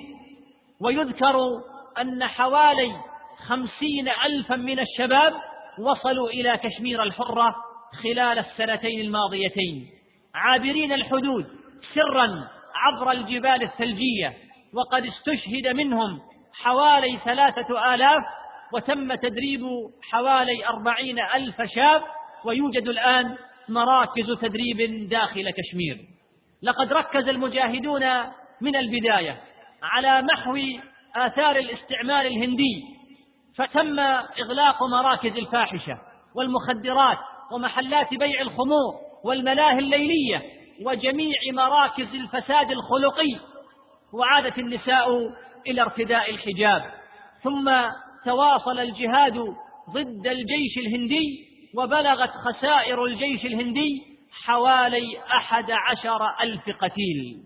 ويذكر أن حوالي خمسين ألفا من الشباب وصلوا إلى كشمير الحرة خلال السنتين الماضيتين، عابرين الحدود سرا عبر الجبال الثلجية، وقد استشهد منهم حوالي ثلاثة آلاف، وتم تدريب حوالي أربعين ألف شاب، ويوجد الآن مراكز تدريب داخل كشمير. لقد ركز المجاهدون من البداية على محو آثار الاستعمار الهندي، فتم إغلاق مراكز الفاحشة والمخدرات ومحلات بيع الخمور والملاهي الليلية وجميع مراكز الفساد الخلقي، وعادت النساء إلى ارتداء الحجاب. ثم تواصل الجهاد ضد الجيش الهندي، وبلغت خسائر الجيش الهندي حوالي أحد عشر ألف قتيل.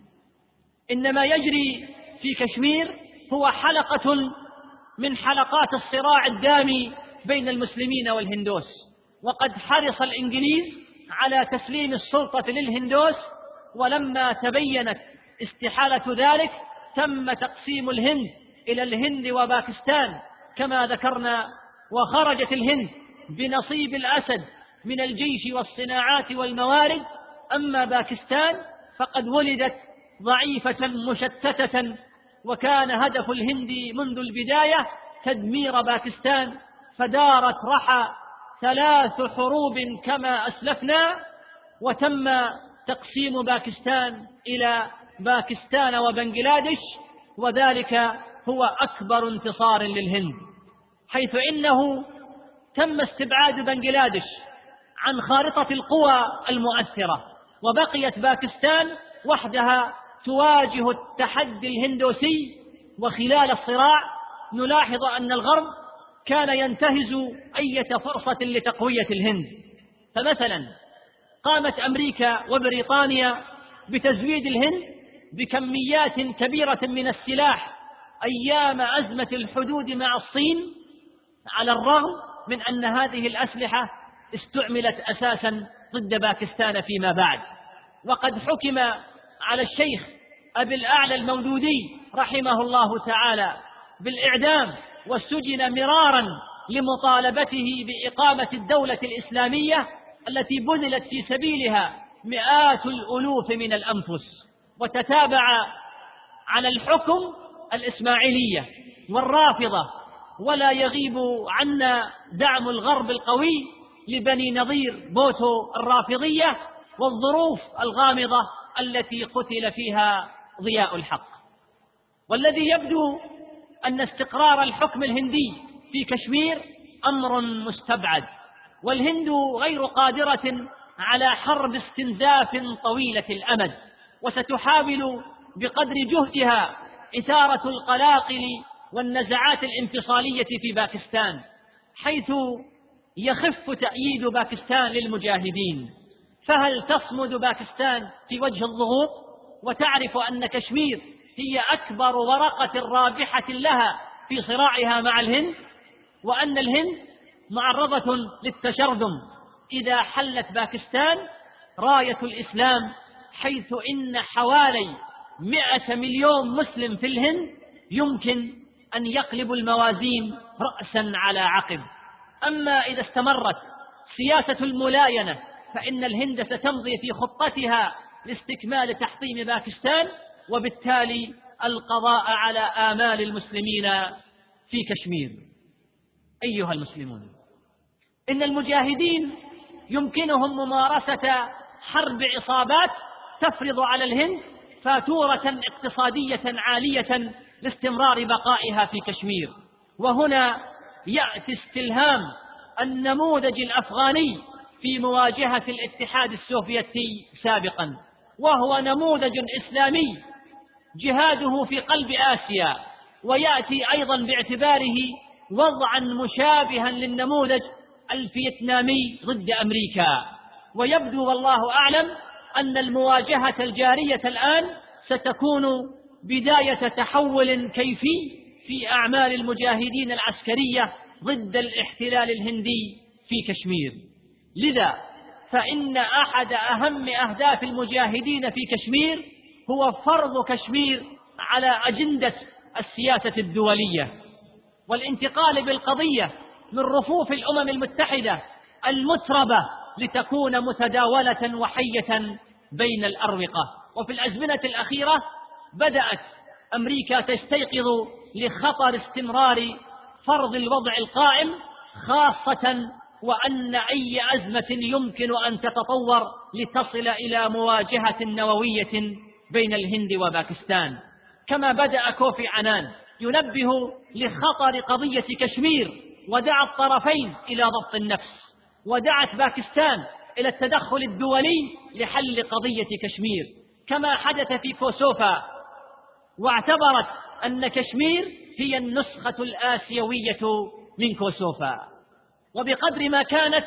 إن ما يجري في كشمير هو حلقة من حلقات الصراع الدامي بين المسلمين والهندوس، وقد حرص الإنجليز على تسليم السلطة للهندوس، ولما تبينت استحالة ذلك تم تقسيم الهند إلى الهند وباكستان كما ذكرنا، وخرجت الهند بنصيب الأسد من الجيش والصناعات والموارد، أما باكستان فقد ولدت ضعيفة مشتتة، وكان هدف الهند منذ البداية تدمير باكستان، فدارت رحى ثلاث حروب كما أسلفنا، وتم تقسيم باكستان إلى باكستان وبنغلاديش، وذلك هو أكبر انتصار للهند، حيث إنه تم استبعاد بنغلاديش عن خارطة القوى المؤثرة، وبقيت باكستان وحدها تواجه التحدي الهندوسي. وخلال الصراع نلاحظ أن الغرب كان ينتهز أي فرصة لتقوية الهند، فمثلا قامت أمريكا وبريطانيا بتزويد الهند بكميات كبيرة من السلاح أيام أزمة الحدود مع الصين، على الرغم من أن هذه الأسلحة استعملت أساسا ضد باكستان فيما بعد. وقد حكم على الشيخ أبي الأعلى المودودي رحمه الله تعالى بالإعدام، وسجن مرارا لمطالبته بإقامة الدولة الإسلامية التي بذلت في سبيلها مئات الألوف من الأنفس. وتتابع على الحكم الإسماعيلية والرافضة، ولا يغيب عنا دعم الغرب القوي لبني نظير بوتو الرافضية، والظروف الغامضة التي قتل فيها ضياء الحق. والذي يبدو أن استقرار الحكم الهندي في كشمير أمر مستبعد، والهند غير قادرة على حرب استنزاف طويلة الأمد، وستحاول بقدر جهدها إثارة القلاقل والنزعات الانفصالية في باكستان، حيث يخف تأييد باكستان للمجاهدين. فهل تصمد باكستان في وجه الضغوط وتعرف أن كشمير هي أكبر ورقة رابحة لها في صراعها مع الهند، وأن الهند معرضة للتشرذم إذا حلت باكستان راية الإسلام، حيث إن حوالي مئة مليون مسلم في الهند يمكن أن يقلب الموازين رأسا على عقب. أما إذا استمرت سياسة الملاينة فإن الهند ستمضي في خطتها لاستكمال تحطيم باكستان، وبالتالي القضاء على آمال المسلمين في كشمير. أيها المسلمون، إن المجاهدين يمكنهم ممارسة حرب عصابات تفرض على الهند فاتورة اقتصادية عالية لاستمرار بقائها في كشمير. وهنا يأتي استلهام النموذج الأفغاني في مواجهة الاتحاد السوفيتي سابقا، وهو نموذج إسلامي جهاده في قلب آسيا، ويأتي أيضا باعتباره وضعا مشابها للنموذج الفيتنامي ضد أمريكا. ويبدو والله أعلم أن المواجهة الجارية الآن ستكون بداية تحول كيفي في أعمال المجاهدين العسكرية ضد الاحتلال الهندي في كشمير. لذا فإن أحد أهم أهداف المجاهدين في كشمير هو فرض كشمير على أجندة السياسة الدولية، والانتقال بالقضية من رفوف الأمم المتحدة المتربة لتكون متداولة وحية بين الأروقة. وفي الأزمنة الأخيرة بدأت أمريكا تستيقظ لخطر استمرار فرض الوضع القائم، خاصة وأن أي أزمة يمكن أن تتطور لتصل إلى مواجهة نووية بين الهند وباكستان. كما بدأ كوفي عنان ينبه لخطر قضية كشمير ودعا الطرفين إلى ضبط النفس، ودعت باكستان إلى التدخل الدولي لحل قضية كشمير، كما حدث في كوسوفا، واعتبرت أن كشمير هي النسخة الآسيوية من كوسوفا. وبقدر ما كانت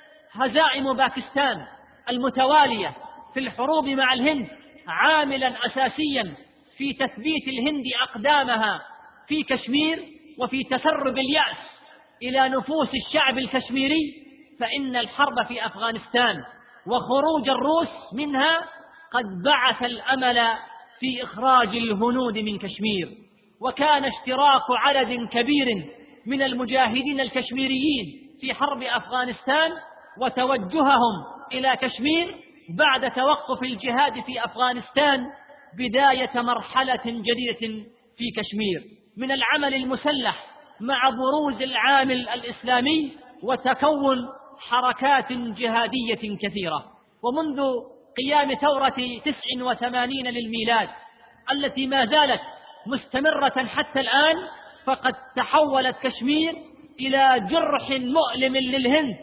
هزائم باكستان المتوالية في الحروب مع الهند عاملا أساسيا في تثبيت الهند أقدامها في كشمير وفي تسرب اليأس إلى نفوس الشعب الكشميري، فإن الحرب في أفغانستان وخروج الروس منها قد بعث الأمل في إخراج الهنود من كشمير. وكان اشتراك عدد كبير من المجاهدين الكشميريين في حرب أفغانستان وتوجههم إلى كشمير بعد توقف الجهاد في أفغانستان بداية مرحلة جديدة في كشمير من العمل المسلح مع بروز العامل الإسلامي وتكون حركات جهادية كثيرة. ومنذ قيام ثورة تسع وثمانين للميلاد التي ما زالت مستمرة حتى الآن، فقد تحولت كشمير إلى جرح مؤلم للهند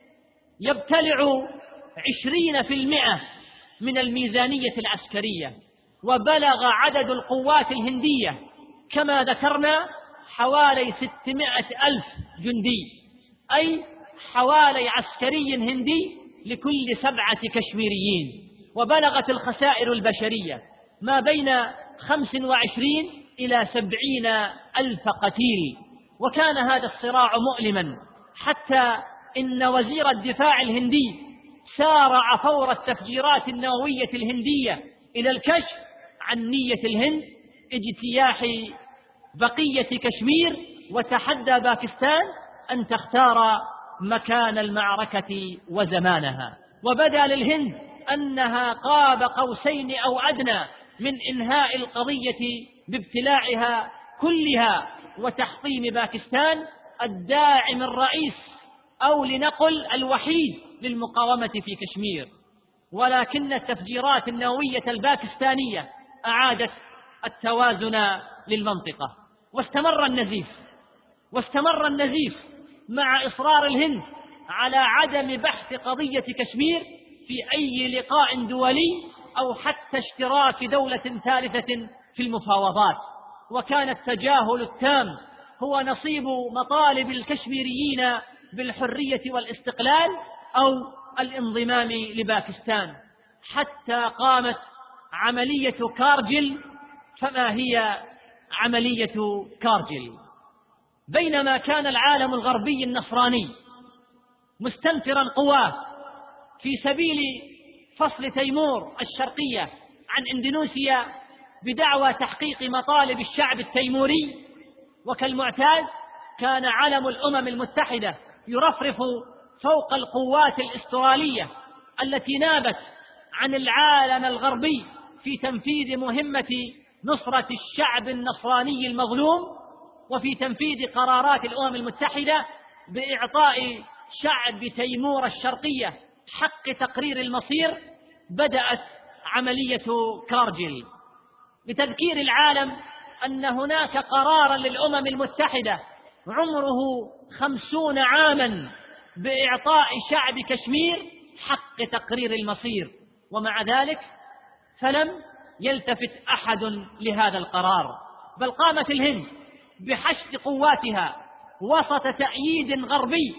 يبتلع عشرين في المئة من الميزانية العسكرية. وبلغ عدد القوات الهندية كما ذكرنا حوالي ستمائة ألف جندي، أي حوالي عسكري هندي لكل سبعة كشميريين. وبلغت الخسائر البشرية ما بين خمس وعشرين إلى سبعين ألف قتيل. وكان هذا الصراع مؤلما حتى إن وزير الدفاع الهندي سارع فور التفجيرات النووية الهندية إلى الكشف عن نية الهند اجتياح بقية كشمير، وتحدى باكستان أن تختار مكان المعركة وزمانها. وبدا للهند أنها قاب قوسين أو أدنى من إنهاء القضية بابتلاعها كلها وتحطيم باكستان الداعم الرئيس أو لنقل الوحيد للمقاومة في كشمير. ولكن التفجيرات النووية الباكستانية أعادت التوازن للمنطقة، واستمر النزيف واستمر النزيف مع إصرار الهند على عدم بحث قضية كشمير في أي لقاء دولي أو حتى اشتراك دولة ثالثة في المفاوضات. وكان التجاهل التام هو نصيب مطالب الكشميريين بالحرية والاستقلال أو الانضمام لباكستان، حتى قامت عملية كارجل. فما هي عملية كارجل؟ بينما كان العالم الغربي النصراني مستنفرا قواه في سبيل فصل تيمور الشرقية عن إندونيسيا بدعوى تحقيق مطالب الشعب التيموري، وكالمعتاد كان علم الأمم المتحدة يرفرف فوق القوات الأسترالية التي نابت عن العالم الغربي في تنفيذ مهمة نصرة الشعب النصراني المظلوم، وفي تنفيذ قرارات الأمم المتحدة بإعطاء شعب تيمور الشرقية حق تقرير المصير. بدأت عملية كارجل لتذكير العالم أن هناك قرارا للأمم المتحدة عمره خمسون عاما بإعطاء شعب كشمير حق تقرير المصير، ومع ذلك فلم يلتفت أحد لهذا القرار، بل قامت الهند بحشد قواتها وسط تأييد غربي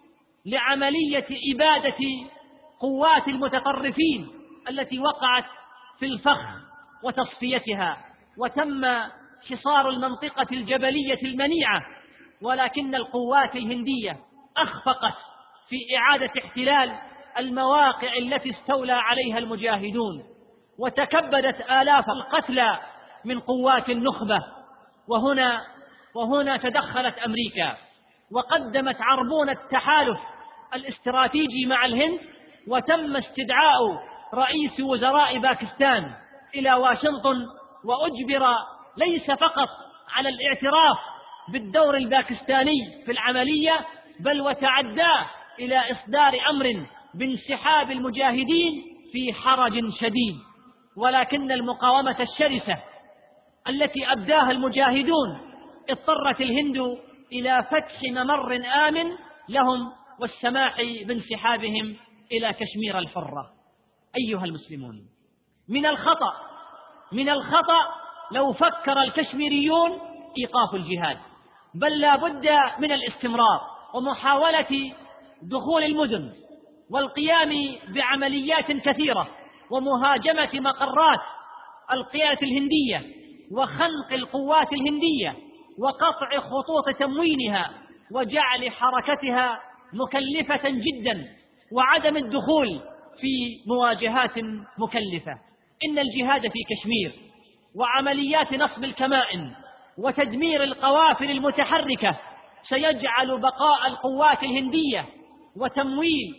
لعملية إبادة قوات المتطرفين التي وقعت في الفخ وتصفيتها، وتم حصار المنطقة الجبلية المنيعة. ولكن القوات الهندية أخفقت في إعادة احتلال المواقع التي استولى عليها المجاهدون، وتكبدت آلاف القتلى من قوات النخبة. وهنا وهنا تدخلت أمريكا وقدمت عربون التحالف الاستراتيجي مع الهند، وتم استدعاء رئيس وزراء باكستان إلى واشنطن، وأجبر ليس فقط على الاعتراف بالدور الباكستاني في العملية، بل وتعدى إلى إصدار أمر بانسحاب المجاهدين في حرج شديد. ولكن المقاومة الشرسة التي أبداها المجاهدون اضطرت الهند إلى فتح ممر آمن لهم والسماح بانسحابهم إلى كشمير الحرة. أيها المسلمون، من الخطأ من الخطأ لو فكر الكشميريون إيقاف الجهاد، بل لا بد من الاستمرار ومحاولة دخول المدن والقيام بعمليات كثيرة ومهاجمة مقرات القيادة الهندية وخنق القوات الهندية وقطع خطوط تموينها وجعل حركتها مكلفة جدا وعدم الدخول في مواجهات مكلفة. إن الجهاد في كشمير وعمليات نصب الكمائن وتدمير القوافل المتحركة سيجعل بقاء القوات الهندية وتمويل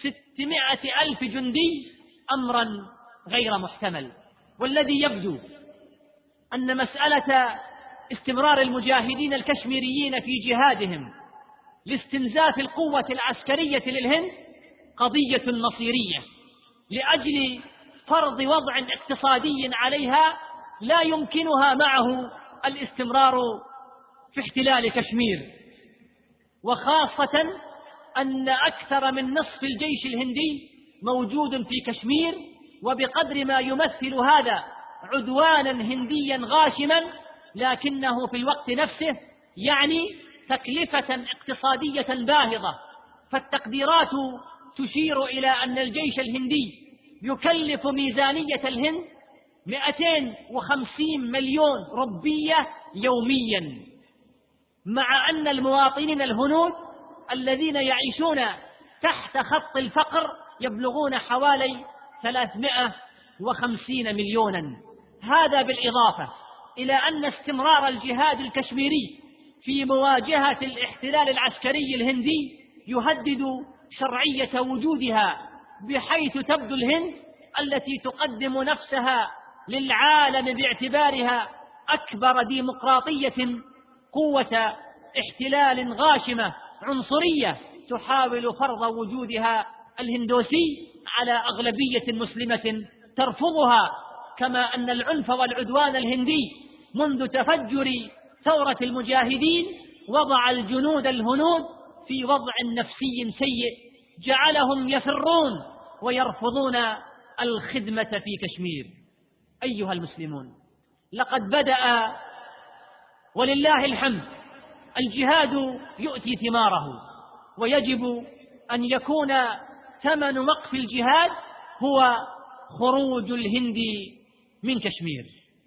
ستمائة ألف جندي أمرا غير محتمل. والذي يبدو أن مسألة استمرار المجاهدين الكشميريين في جهادهم لاستنزاف القوة العسكرية للهند قضية مصيرية لأجل فرض وضع اقتصادي عليها لا يمكنها معه الاستمرار في احتلال كشمير، وخاصة أن أكثر من نصف الجيش الهندي موجود في كشمير، وبقدر ما يمثل هذا عدوانا هنديا غاشما، لكنه في الوقت نفسه يعني تكلفة اقتصادية باهظة. فالتقديرات تشير إلى أن الجيش الهندي يكلف ميزانية الهند مئتين وخمسين مليون روبية يوميا، مع أن المواطنين الهنود الذين يعيشون تحت خط الفقر يبلغون حوالي ثلاثمائة وخمسين مليونا. هذا بالإضافة إلى أن استمرار الجهاد الكشميري في مواجهة الاحتلال العسكري الهندي يهدد شرعية وجودها، بحيث تبدو الهند التي تقدم نفسها للعالم باعتبارها أكبر ديمقراطية قوة احتلال غاشمة عنصرية تحاول فرض وجودها الهندوسي على أغلبية مسلمة ترفضها، كما أن العنف والعدوان الهندي منذ تفجر ثورة المجاهدين وضع الجنود الهنود في وضع نفسي سيء جعلهم يفرون ويرفضون الخدمة في كشمير. أيها المسلمون، لقد بدأ ولله الحمد الجهاد يؤتي ثماره، ويجب أن يكون ثمن وقف الجهاد هو خروج الهند من كشمير.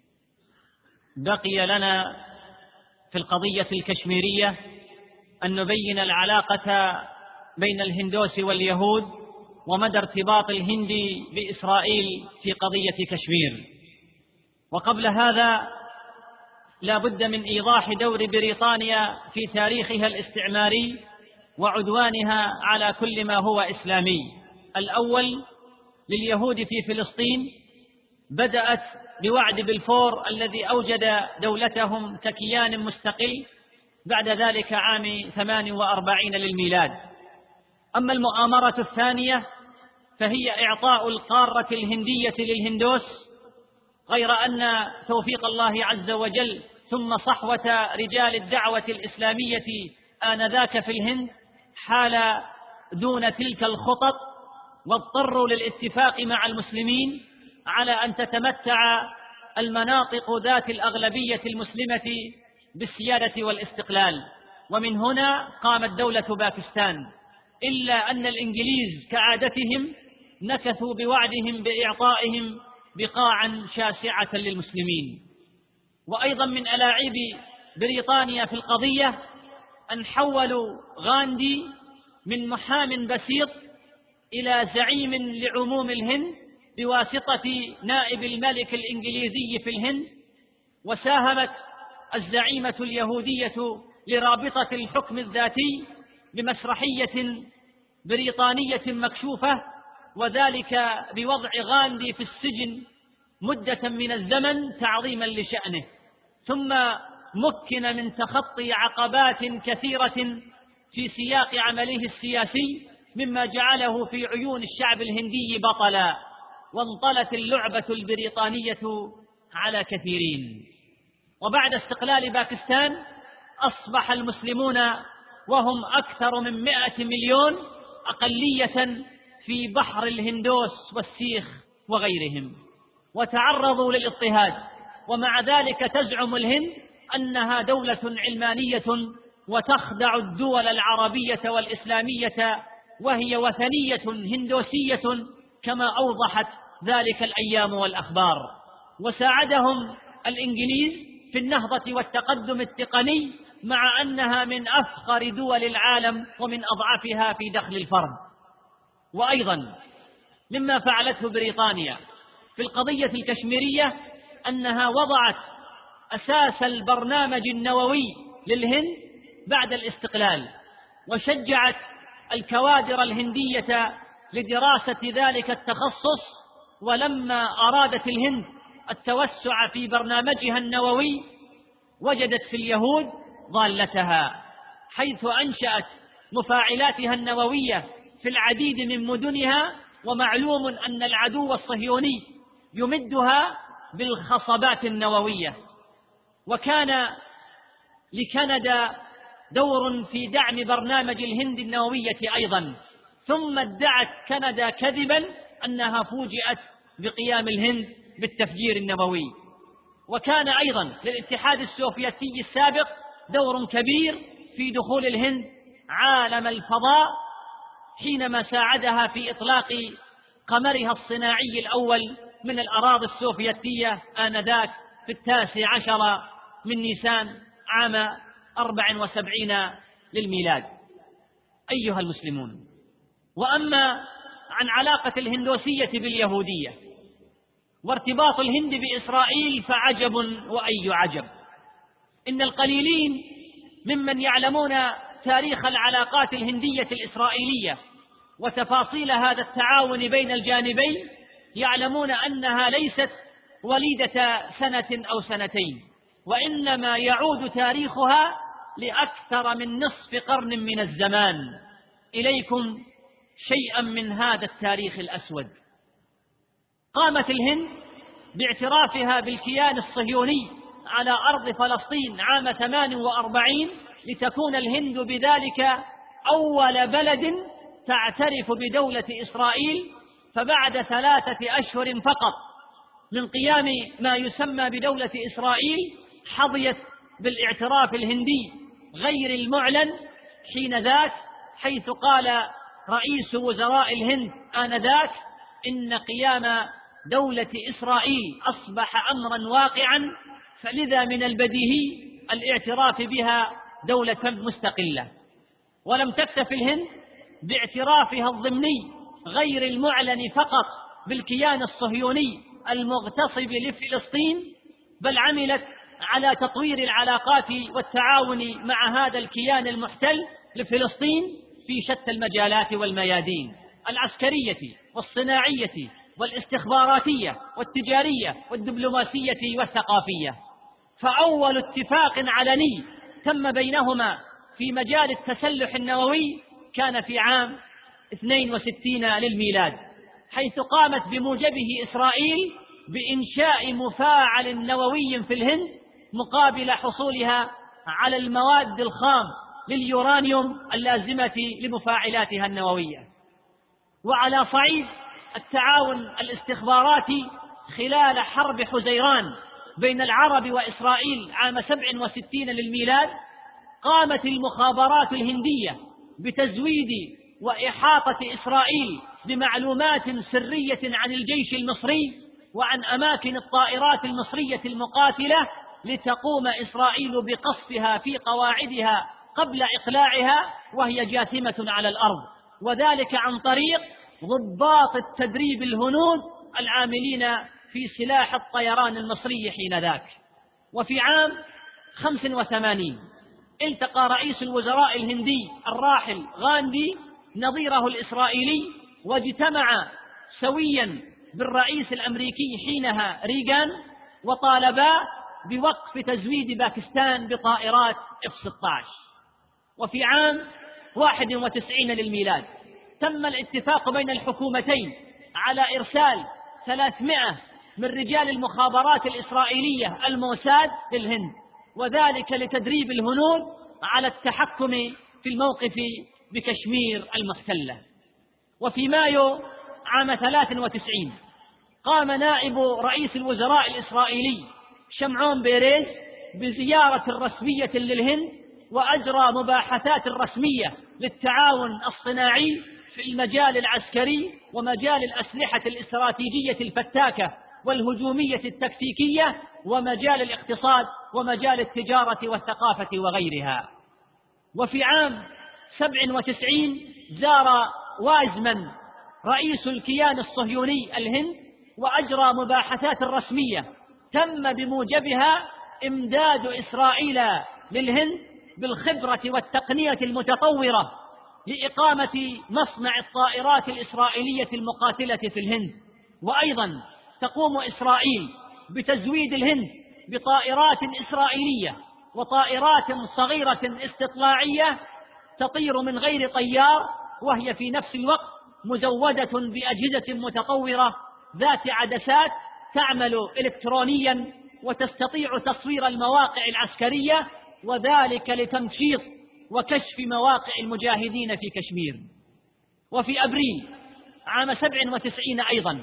بقي لنا في القضية الكشميرية أن نبين العلاقة بين الهندوس واليهود ومدى ارتباط الهند بإسرائيل في قضية كشمير. وقبل هذا لا بد من إيضاح دور بريطانيا في تاريخها الاستعماري وعدوانها على كل ما هو إسلامي. الأول لليهود في فلسطين، بدأت بوعد بلفور الذي أوجد دولتهم ككيان مستقل بعد ذلك عام ثمان وأربعين للميلاد. أما المؤامرة الثانية فهي إعطاء القارة الهندية للهندوس، غير أن توفيق الله عز وجل ثم صحوة رجال الدعوة الإسلامية آنذاك في الهند حال دون تلك الخطط، واضطروا للاتفاق مع المسلمين على أن تتمتع المناطق ذات الأغلبية المسلمة بالسيادة والاستقلال، ومن هنا قامت دولة باكستان. إلا أن الإنجليز كعادتهم نكثوا بوعدهم بإعطائهم بقاعا شاسعة للمسلمين. وأيضا من ألاعيب بريطانيا في القضية أن حولوا غاندي من محام بسيط إلى زعيم لعموم الهند بواسطة نائب الملك الإنجليزي في الهند، وساهمت الزعيمة اليهودية لرابطة الحكم الذاتي بمسرحية بريطانية مكشوفة، وذلك بوضع غاندي في السجن مدة من الزمن تعظيما لشأنه، ثم مكن من تخطي عقبات كثيرة في سياق عمله السياسي مما جعله في عيون الشعب الهندي بطلا، وانطلت اللعبة البريطانية على كثيرين. وبعد استقلال باكستان أصبح المسلمون وهم أكثر من مئة مليون أقلية في بحر الهندوس والسيخ وغيرهم، وتعرضوا للاضطهاد. ومع ذلك تزعم الهند أنها دولة علمانية وتخدع الدول العربية والإسلامية، وهي وثنية هندوسية كما أوضحت ذلك الأيام والأخبار. وساعدهم الإنجليز في النهضة والتقدم التقني، مع أنها من أفقر دول العالم ومن أضعفها في دخل الفرد. وأيضا مما فعلته بريطانيا في القضية الكشميرية أنها وضعت أساس البرنامج النووي للهند بعد الاستقلال، وشجعت الكوادر الهندية لدراسة ذلك التخصص. ولما أرادت الهند التوسع في برنامجها النووي وجدت في اليهود ضالتها، حيث أنشأت مفاعلاتها النووية في العديد من مدنها، ومعلوم أن العدو الصهيوني يمدها بالخصبات النووية. وكان لكندا دور في دعم برنامج الهند النووية أيضا، ثم ادعت كندا كذبا أنها فوجئت بقيام الهند بالتفجير النووي. وكان أيضا للاتحاد السوفيتي السابق دور كبير في دخول الهند عالم الفضاء، حينما ساعدها في إطلاق قمرها الصناعي الأول من الأراضي السوفيتية آنذاك في التاسع عشر من نيسان عام أربع وسبعين للميلاد. أيها المسلمون، وأما عن علاقة الهندوسية باليهودية وارتباط الهند بإسرائيل فعجب وأي عجب. إن القليلين ممن يعلمون تاريخ العلاقات الهندية الإسرائيلية وتفاصيل هذا التعاون بين الجانبين يعلمون أنها ليست وليدة سنة أو سنتين، وإنما يعود تاريخها لأكثر من نصف قرن من الزمان. إليكم شيئا من هذا التاريخ الأسود. قامت الهند باعترافها بالكيان الصهيوني على أرض فلسطين عام ثمان وأربعين، لتكون الهند بذلك أول بلد تعترف بدولة إسرائيل. فبعد ثلاثة أشهر فقط من قيام ما يسمى بدولة إسرائيل حظيت بالاعتراف الهندي غير المعلن حين ذاك، حيث قال رئيس وزراء الهند آنذاك إن قيام دولة إسرائيل أصبح أمرا واقعا، فلذا من البديهي الاعتراف بها دولة مستقلة. ولم تكتف الهند باعترافها الضمني غير المعلن فقط بالكيان الصهيوني المغتصب لفلسطين، بل عملت على تطوير العلاقات والتعاون مع هذا الكيان المحتل لفلسطين في شتى المجالات والميادين العسكرية والصناعية والاستخباراتية والتجارية والدبلوماسية والثقافية. فأول اتفاق علني تم بينهما في مجال التسلح النووي كان في عام اثنين وستين للميلاد، حيث قامت بموجبه إسرائيل بإنشاء مفاعل نووي في الهند مقابل حصولها على المواد الخام لليورانيوم اللازمة لمفاعلاتها النووية. وعلى صعيد التعاون الاستخباراتي، خلال حرب حزيران بين العرب وإسرائيل عام سبع وستين للميلاد، قامت المخابرات الهندية بتزويد وإحاطة إسرائيل بمعلومات سرية عن الجيش المصري وعن أماكن الطائرات المصرية المقاتلة، لتقوم إسرائيل بقصفها في قواعدها قبل إقلاعها وهي جاثمة على الأرض، وذلك عن طريق ضباط التدريب الهنود العاملين في سلاح الطيران المصري حينذاك. وفي عام خمس وثمانين التقى رئيس الوزراء الهندي الراحل غاندي نظيره الإسرائيلي، واجتمع سويا بالرئيس الأمريكي حينها ريغان، وطالبا بوقف تزويد باكستان بطائرات إف ستة عشر. وفي عام واحد وتسعين للميلاد تم الاتفاق بين الحكومتين على إرسال ثلاثمائة من رجال المخابرات الإسرائيلية الموساد للهند، وذلك لتدريب الهنود على التحكم في الموقف بكشمير المحتلة. وفي مايو عام ثلاث وتسعين قام نائب رئيس الوزراء الإسرائيلي شمعون بيريز بزيارة رسمية للهند، وأجرى مباحثات رسمية للتعاون الصناعي في المجال العسكري ومجال الأسلحة الاستراتيجية الفتاكة والهجومية التكتيكية ومجال الاقتصاد ومجال التجارة والثقافة وغيرها. وفي عام سبع وتسعين زار وايزمان رئيس الكيان الصهيوني الهند، وأجرى مباحثات رسمية تم بموجبها إمداد إسرائيل للهند بالخبرة والتقنية المتطورة لإقامة مصنع الطائرات الإسرائيلية المقاتلة في الهند. وأيضا تقوم إسرائيل بتزويد الهند بطائرات إسرائيلية وطائرات صغيرة استطلاعية تطير من غير طيار، وهي في نفس الوقت مزودة بأجهزة متطورة ذات عدسات تعمل إلكترونيا وتستطيع تصوير المواقع العسكرية، وذلك لتمشيط وكشف مواقع المجاهدين في كشمير. وفي أبريل عام سبع وتسعين أيضا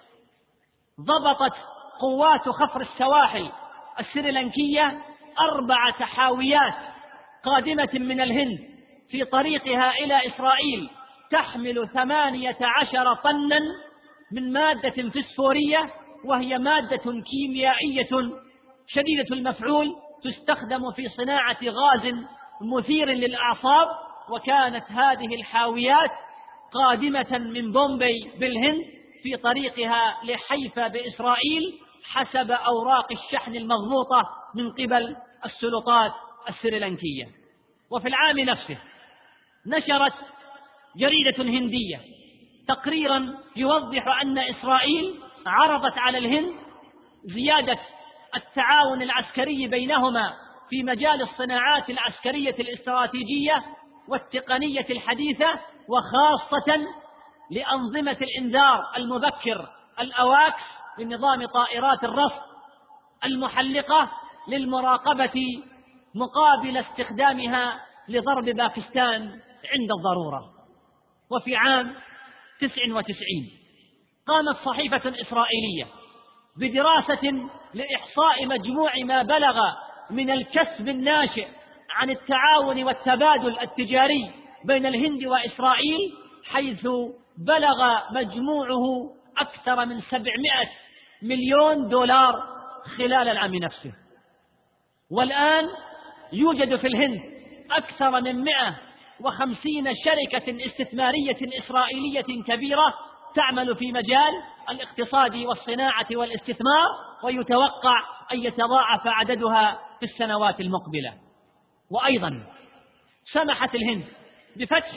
ضبطت قوات خفر السواحل السريلانكية أربع تحاويات قادمة من الهند في طريقها إلى إسرائيل تحمل ثمانية عشر طنا من مادة فسفورية، وهي مادة كيميائية شديدة المفعول تستخدم في صناعة غاز مثير للأعصاب. وكانت هذه الحاويات قادمة من بومبي بالهند في طريقها لحيفا بإسرائيل حسب أوراق الشحن المضبوطة من قبل السلطات السريلانكية. وفي العام نفسه نشرت جريدة هندية تقريرا يوضح أن إسرائيل عرضت على الهند زيادة التعاون العسكري بينهما في مجال الصناعات العسكرية الاستراتيجية والتقنية الحديثة، وخاصة لأنظمة الإنذار المبكر الأواكس لنظام طائرات الرصد المحلقة للمراقبة مقابل استخدامها لضرب باكستان عند الضرورة. وفي عام تسع وتسعين قامت صحيفة إسرائيلية بدراسة لإحصاء مجموع ما بلغ من الكسب الناشئ عن التعاون والتبادل التجاري بين الهند وإسرائيل، حيث بلغ مجموعه أكثر من سبعمائة مليون دولار خلال العام نفسه. والآن يوجد في الهند أكثر من مئة وخمسين شركة استثمارية إسرائيلية كبيرة تعمل في مجال الاقتصاد والصناعة والاستثمار، ويتوقع أن يتضاعف عددها في السنوات المقبلة. وأيضا سمحت الهند بفتح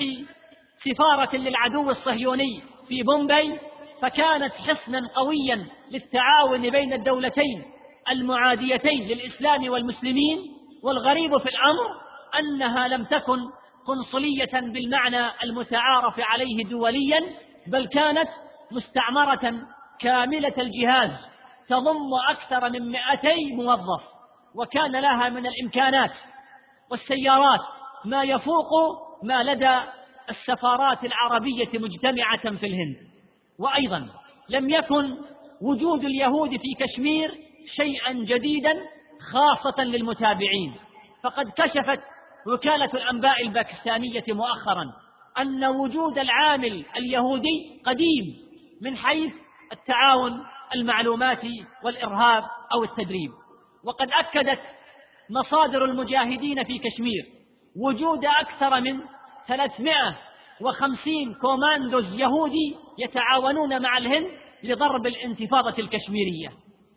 سفارة للعدو الصهيوني في بومباي، فكانت حصنا قويا للتعاون بين الدولتين المعاديتين للإسلام والمسلمين. والغريب في الأمر أنها لم تكن قنصلية بالمعنى المتعارف عليه دوليا، بل كانت مستعمرة كاملة الجهاز تضم أكثر من مئتي موظف، وكان لها من الإمكانات والسيارات ما يفوق ما لدى السفارات العربية مجتمعة في الهند. وأيضا لم يكن وجود اليهود في كشمير شيئا جديدا خاصة للمتابعين، فقد كشفت وكالة الأنباء الباكستانية مؤخرا أن وجود العامل اليهودي قديم من حيث التعاون المعلوماتي والإرهاب أو التدريب. وقد أكدت مصادر المجاهدين في كشمير وجود أكثر من ثلاثمائة وخمسين كوماندوز يهودي يتعاونون مع الهند لضرب الانتفاضة الكشميرية.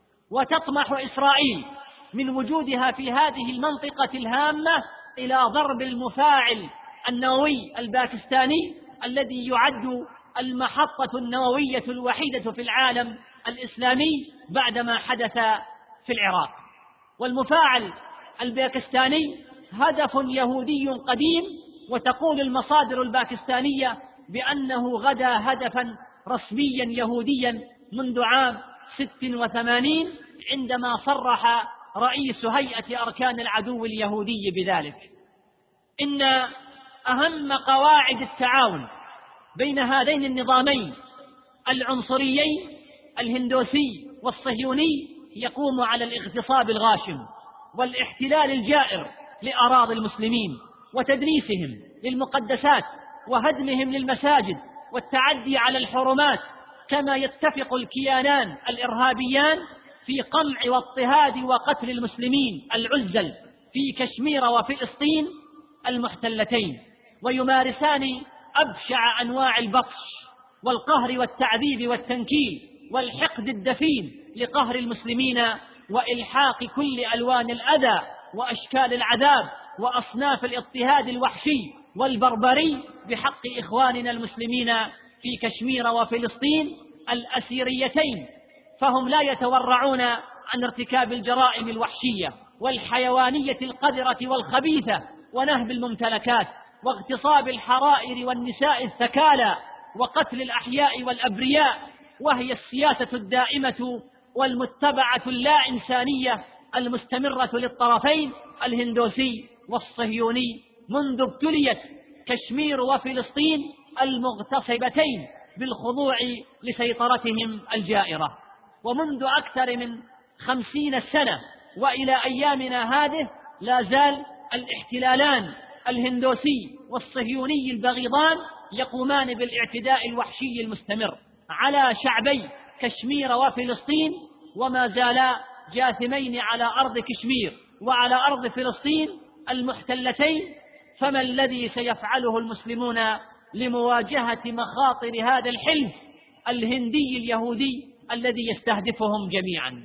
وتطمح إسرائيل من وجودها في هذه المنطقة الهامة إلى ضرب المفاعل النووي الباكستاني الذي يعد المحطة النووية الوحيدة في العالم الإسلامي بعدما حدث في العراق. والمفاعل الباكستاني هدف يهودي قديم، وتقول المصادر الباكستانية بأنه غدا هدفا رسميا يهوديا منذ عام ست وثمانين عندما صرح رئيس هيئة أركان العدو اليهودي بذلك. إن أهم قواعد التعاون بين هذين النظامين العنصريين الهندوسي والصهيوني يقوم على الاغتصاب الغاشم والاحتلال الجائر لأراضي المسلمين وتدنيسهم للمقدسات وهدمهم للمساجد والتعدي على الحرمات، كما يتفق الكيانان الإرهابيان في قمع واضطهاد وقتل المسلمين العزل في كشمير وفلسطين المحتلتين، ويمارسان أبشع أنواع البطش والقهر والتعذيب والتنكيل والحقد الدفين لقهر المسلمين وإلحاق كل ألوان الأذى وأشكال العذاب وأصناف الاضطهاد الوحشي والبربري بحق إخواننا المسلمين في كشمير وفلسطين الأسيريتين، فهم لا يتورعون عن ارتكاب الجرائم الوحشية والحيوانية القذرة والخبيثة ونهب الممتلكات واغتصاب الحرائر والنساء الثكالى وقتل الأحياء والأبرياء، وهي السياسة الدائمة والمتبعة اللا إنسانية المستمرة للطرفين الهندوسي والصهيوني منذ ابتليت كشمير وفلسطين المغتصبتين بالخضوع لسيطرتهم الجائرة. ومنذ أكثر من خمسين سنة وإلى أيامنا هذه لا زال الاحتلالان الهندوسي والصهيوني البغيضان يقومان بالاعتداء الوحشي المستمر على شعبي كشمير وفلسطين، وما زالا جاثمين على أرض كشمير وعلى أرض فلسطين المحتلتين. فما الذي سيفعله المسلمون لمواجهة مخاطر هذا الحلف الهندي اليهودي الذي يستهدفهم جميعا؟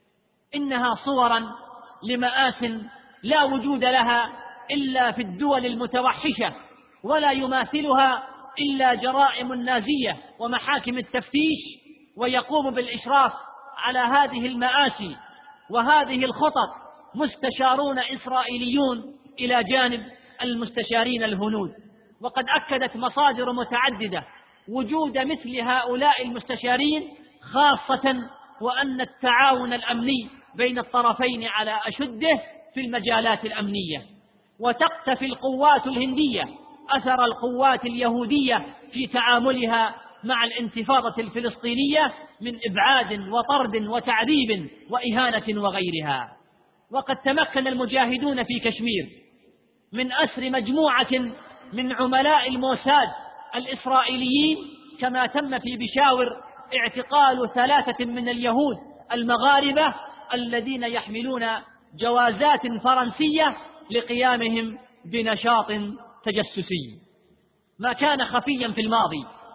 إنها صورا لمآس لا وجود لها إلا في الدول المتوحشة، ولا يماثلها إلا جرائم النازية ومحاكم التفتيش، ويقوم بالإشراف على هذه المآسي وهذه الخطط مستشارون إسرائيليون إلى جانب المستشارين الهنود. وقد أكدت مصادر متعددة وجود مثل هؤلاء المستشارين، خاصة وأن التعاون الأمني بين الطرفين على أشده في المجالات الأمنية. وتقتفي القوات الهندية أثر القوات اليهودية في تعاملها مع الانتفاضة الفلسطينية من إبعاد وطرد وتعذيب وإهانة وغيرها. وقد تمكن المجاهدون في كشمير من أسر مجموعة من عملاء الموساد الإسرائيليين، كما تم في بشاور اعتقال ثلاثة من اليهود المغاربة الذين يحملون جوازات فرنسية لقيامهم بنشاط تجسسي. ما كان خفيا في الماضي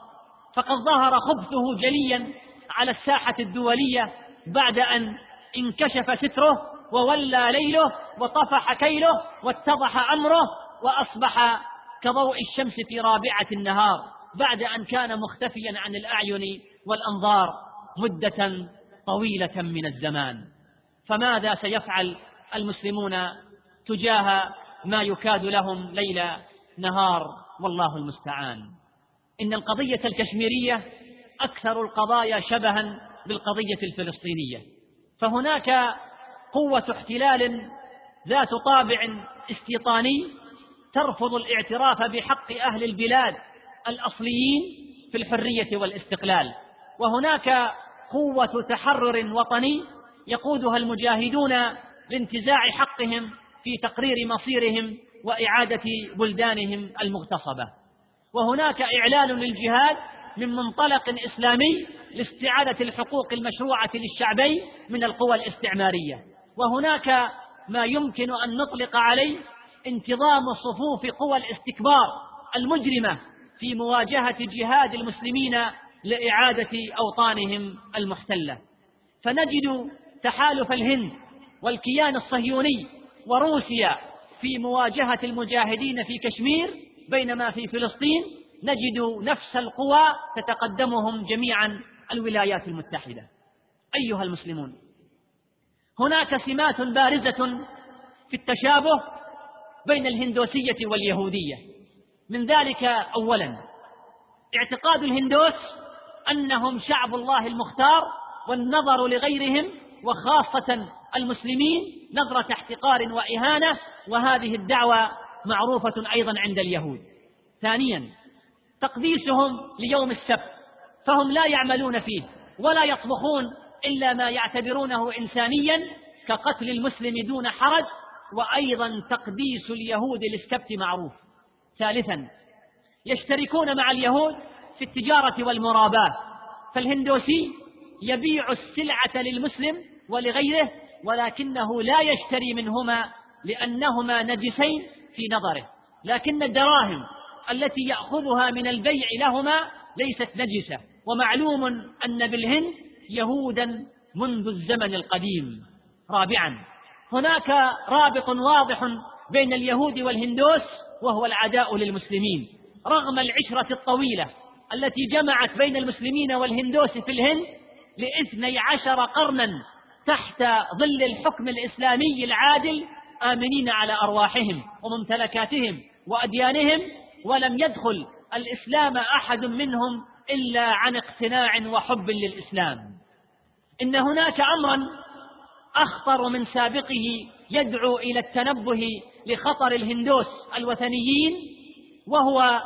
فقد ظهر خبثه جليا على الساحة الدولية بعد أن انكشف ستره وولى ليله وطفح كيله واتضح أمره وأصبح كضوء الشمس في رابعة النهار بعد أن كان مختفيا عن الأعين والأنظار مدة طويلة من الزمان. فماذا سيفعل المسلمون تجاه ما يكاد لهم ليل نهار؟ والله المستعان. إن القضية الكشميرية أكثر القضايا شبها بالقضية الفلسطينية، فهناك قوة احتلال ذات طابع استيطاني ترفض الاعتراف بحق أهل البلاد الأصليين في الحرية والاستقلال، وهناك قوة تحرر وطني يقودها المجاهدون لانتزاع حقهم في تقرير مصيرهم وإعادة بلدانهم المغتصبة، وهناك إعلان للجهاد من منطلق إسلامي لاستعادة الحقوق المشروعة للشعبين من القوى الاستعمارية، وهناك ما يمكن أن نطلق عليه انتظام صفوف قوى الاستكبار المجرمة في مواجهة جهاد المسلمين لإعادة أوطانهم المحتلة. فنجد تحالف الهند والكيان الصهيوني وروسيا في مواجهة المجاهدين في كشمير، بينما في فلسطين نجد نفس القوى تتقدمهم جميعا الولايات المتحدة. أيها المسلمون، هناك سمات بارزة في التشابه بين الهندوسية واليهودية. من ذلك أولا اعتقاد الهندوس أنهم شعب الله المختار، والنظر لغيرهم وخاصة المسلمين نظرة احتقار وإهانة، وهذه الدعوة معروفة أيضا عند اليهود. ثانيا تقديسهم ليوم السبت، فهم لا يعملون فيه ولا يطبخون إلا ما يعتبرونه إنسانيا كقتل المسلم دون حرج، وأيضا تقديس اليهود للسبت معروف. ثالثا يشتركون مع اليهود في التجارة والمراباة، فالهندوسي يبيع السلعة للمسلم ولغيره ولكنه لا يشتري منهما لأنهما نجسين في نظره، لكن الدراهم التي يأخذها من البيع لهما ليست نجسة. ومعلوم أن بالهند يهودا منذ الزمن القديم. رابعا هناك رابط واضح بين اليهود والهندوس، وهو العداء للمسلمين رغم العشرة الطويلة التي جمعت بين المسلمين والهندوس في الهند لاثني عشر قرنا تحت ظل الحكم الإسلامي العادل، آمنين على أرواحهم وممتلكاتهم وأديانهم، ولم يدخل الإسلام أحد منهم إلا عن اقتناع وحب للإسلام. إن هناك أمرا أخطر من سابقه يدعو إلى التنبه لخطر الهندوس الوثنيين، وهو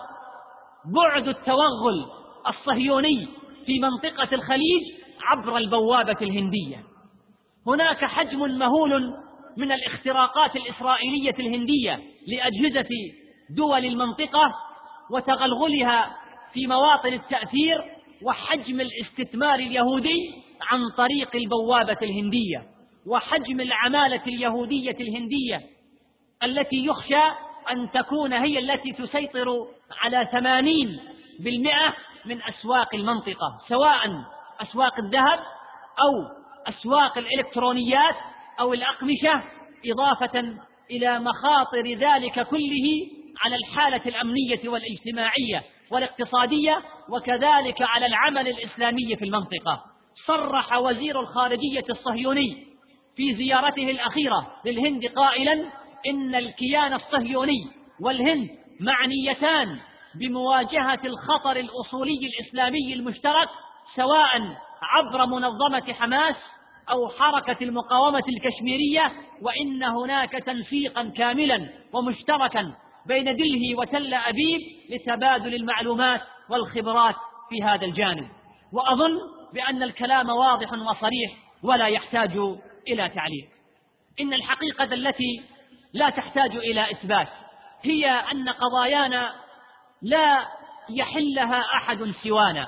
بعد التوغل الصهيوني في منطقة الخليج عبر البوابة الهندية. هناك حجم مهول من الاختراقات الإسرائيلية الهندية لأجهزة دول المنطقة وتغلغلها في مواطن التأثير، وحجم الاستثمار اليهودي عن طريق البوابة الهندية، وحجم العمالة اليهودية الهندية التي يخشى أن تكون هي التي تسيطر على ثمانين بالمئة من أسواق المنطقة، سواء أسواق الذهب أو أسواق الإلكترونيات أو الأقمشة، إضافة إلى مخاطر ذلك كله على الحالة الأمنية والاجتماعية والاقتصادية، وكذلك على العمل الإسلامي في المنطقة. صرح وزير الخارجية الصهيوني في زيارته الأخيرة للهند قائلا إن الكيان الصهيوني والهند معنيتان بمواجهة الخطر الأصولي الإسلامي المشترك، سواء عبر منظمة حماس أو حركة المقاومة الكشميرية، وإن هناك تنسيقا كاملا ومشتركا بين دلهي وتل أبيب لتبادل المعلومات والخبرات في هذا الجانب. وأظن بأن الكلام واضح وصريح ولا يحتاج إلى تعليق. إن الحقيقة التي لا تحتاج إلى إثبات هي أن قضايانا لا يحلها أحد سوانا،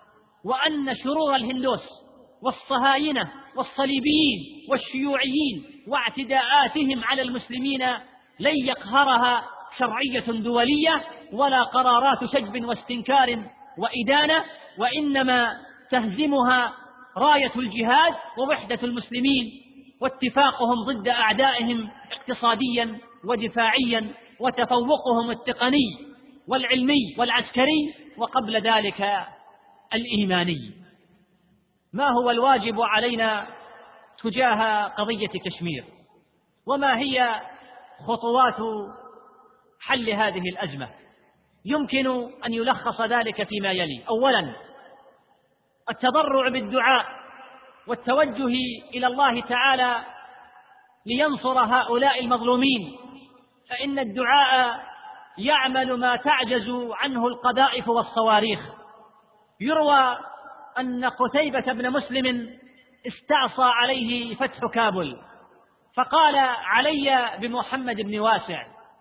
وأن شرور الهندوس والصهاينة والصليبيين والشيوعيين واعتداءاتهم على المسلمين لن يقهرها شرعية دولية ولا قرارات شجب واستنكار وإدانة، وإنما تهزمها راية الجهاد ووحدة المسلمين واتفاقهم ضد أعدائهم اقتصاديا ودفاعيا وتفوقهم التقني والعلمي والعسكري وقبل ذلك الإيماني. ما هو الواجب علينا تجاه قضية كشمير؟ وما هي خطوات حل هذه الأزمة؟ يمكن أن يلخص ذلك فيما يلي: أولا، التضرع بالدعاء والتوجه إلى الله تعالى لينصر هؤلاء المظلومين، فإن الدعاء يعمل ما تعجز عنه القذائف والصواريخ. يروى أن قتيبة بن مسلم استعصى عليه فتح كابل، فقال: علي بمحمد بن واسع،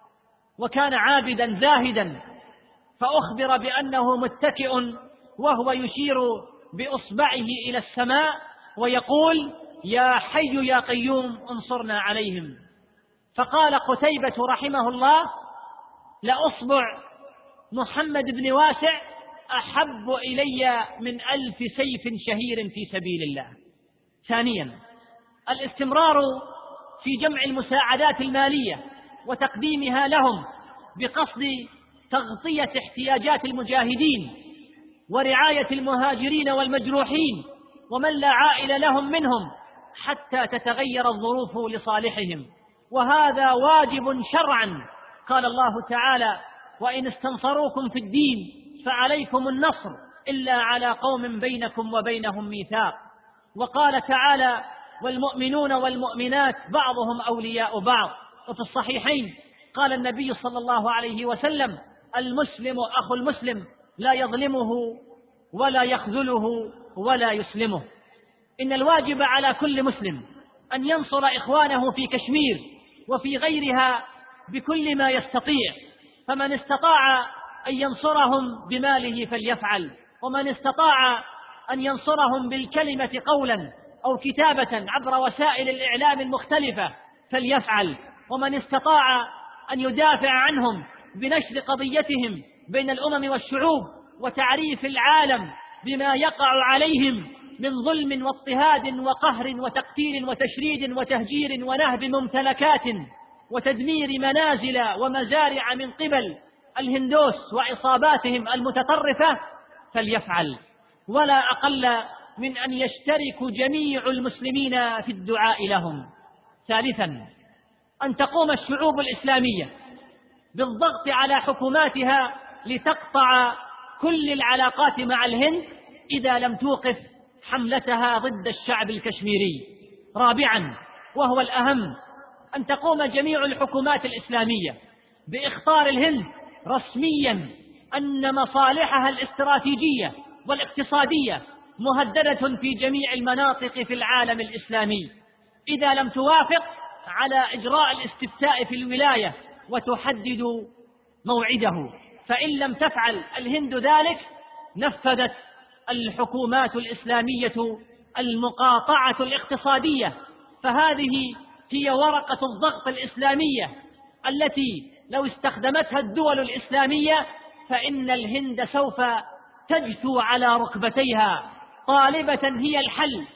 وكان عابدا زاهدا، فأخبر بأنه متكئ وهو يشير بإصبعه إلى السماء ويقول: يا حي يا قيوم انصرنا عليهم. فقال قتيبة رحمه الله: لأصبع محمد بن واسع أحب إلي من ألف سيف شهير في سبيل الله. ثانيا، الاستمرار في جمع المساعدات المالية وتقديمها لهم بقصد تغطية احتياجات المجاهدين ورعاية المهاجرين والمجروحين ومن لا عائل لهم منهم حتى تتغير الظروف لصالحهم، وهذا واجب شرعا. قال الله تعالى: وإن استنصروكم في الدين فعليكم النصر إلا على قوم بينكم وبينهم ميثاق. وقال تعالى: والمؤمنون والمؤمنات بعضهم أولياء بعض. وفي الصحيحين قال النبي صلى الله عليه وسلم: المسلم أخو المسلم لا يظلمه ولا يخذله ولا يسلمه. إن الواجب على كل مسلم أن ينصر إخوانه في كشمير وفي غيرها بكل ما يستطيع، فمن استطاع أن ينصرهم بماله فليفعل، ومن استطاع أن ينصرهم بالكلمة قولا أو كتابة عبر وسائل الإعلام المختلفة فليفعل، ومن استطاع أن يدافع عنهم بنشر قضيتهم بين الأمم والشعوب وتعريف العالم بما يقع عليهم من ظلم واضطهاد وقهر وتقتيل وتشريد وتهجير ونهب ممتلكات وتدمير منازل ومزارع من قبل الهندوس وعصاباتهم المتطرفة فليفعل، ولا أقل من أن يشترك جميع المسلمين في الدعاء لهم. ثالثا، أن تقوم الشعوب الإسلامية بالضغط على حكوماتها لتقطع كل العلاقات مع الهند إذا لم توقف حملتها ضد الشعب الكشميري. رابعا، وهو الأهم، أن تقوم جميع الحكومات الإسلامية بإخطار الهند رسميا أن مصالحها الاستراتيجية والاقتصادية مهددة في جميع المناطق في العالم الإسلامي إذا لم توافق على إجراء الاستفتاء في الولاية وتحدد موعده. فإن لم تفعل الهند ذلك نفذت الحكومات الإسلامية المقاطعة الاقتصادية، فهذه هي ورقة الضغط الإسلامية التي لو استخدمتها الدول الإسلامية فإن الهند سوف تجثو على ركبتيها طالبة هي الحل،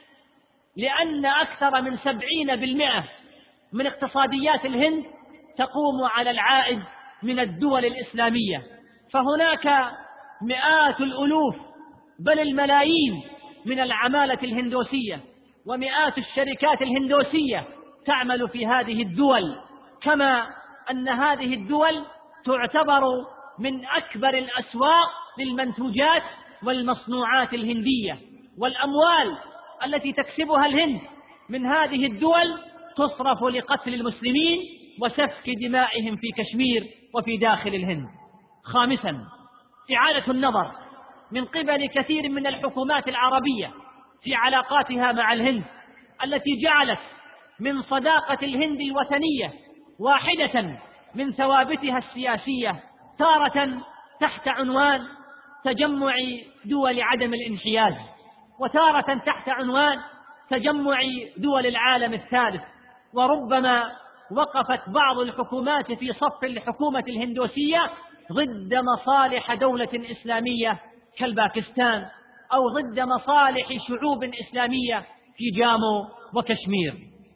لأن أكثر من سبعين بالمئة من اقتصاديات الهند تقوم على العائد من الدول الإسلامية، فهناك مئات الألوف بل الملايين من العمالة الهندوسية ومئات الشركات الهندوسية تعمل في هذه الدول، كما أن هذه الدول تعتبر من أكبر الأسواق للمنتوجات والمصنوعات الهندية، والأموال التي تكسبها الهند من هذه الدول تصرف لقتل المسلمين وسفك دمائهم في كشمير وفي داخل الهند. خامسا، إعادة النظر من قبل كثير من الحكومات العربية في علاقاتها مع الهند التي جعلت من صداقة الهند الوثنية واحدة من ثوابتها السياسية، تارة تحت عنوان تجمع دول عدم الانحياز، وتارة تحت عنوان تجمع دول العالم الثالث. وربما وقفت بعض الحكومات في صف الحكومة الهندوسية ضد مصالح دولة إسلامية كالباكستان أو ضد مصالح شعوب إسلامية في جامو وكشمير.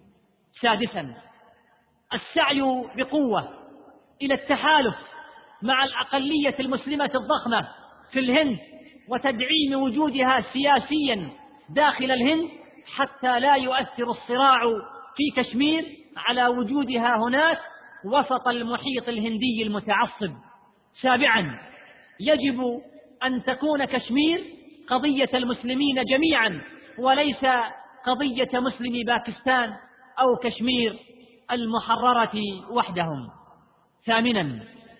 سادسا، السعي بقوة إلى التحالف مع الأقلية المسلمة الضخمة في الهند وتدعيم وجودها سياسيا داخل الهند حتى لا يؤثر الصراع في كشمير على وجودها هناك وسط المحيط الهندي المتعصب. سابعا، يجب أن تكون كشمير قضية المسلمين جميعا وليس قضية مسلمي باكستان أو كشمير المحررة وحدهم. ثامنا،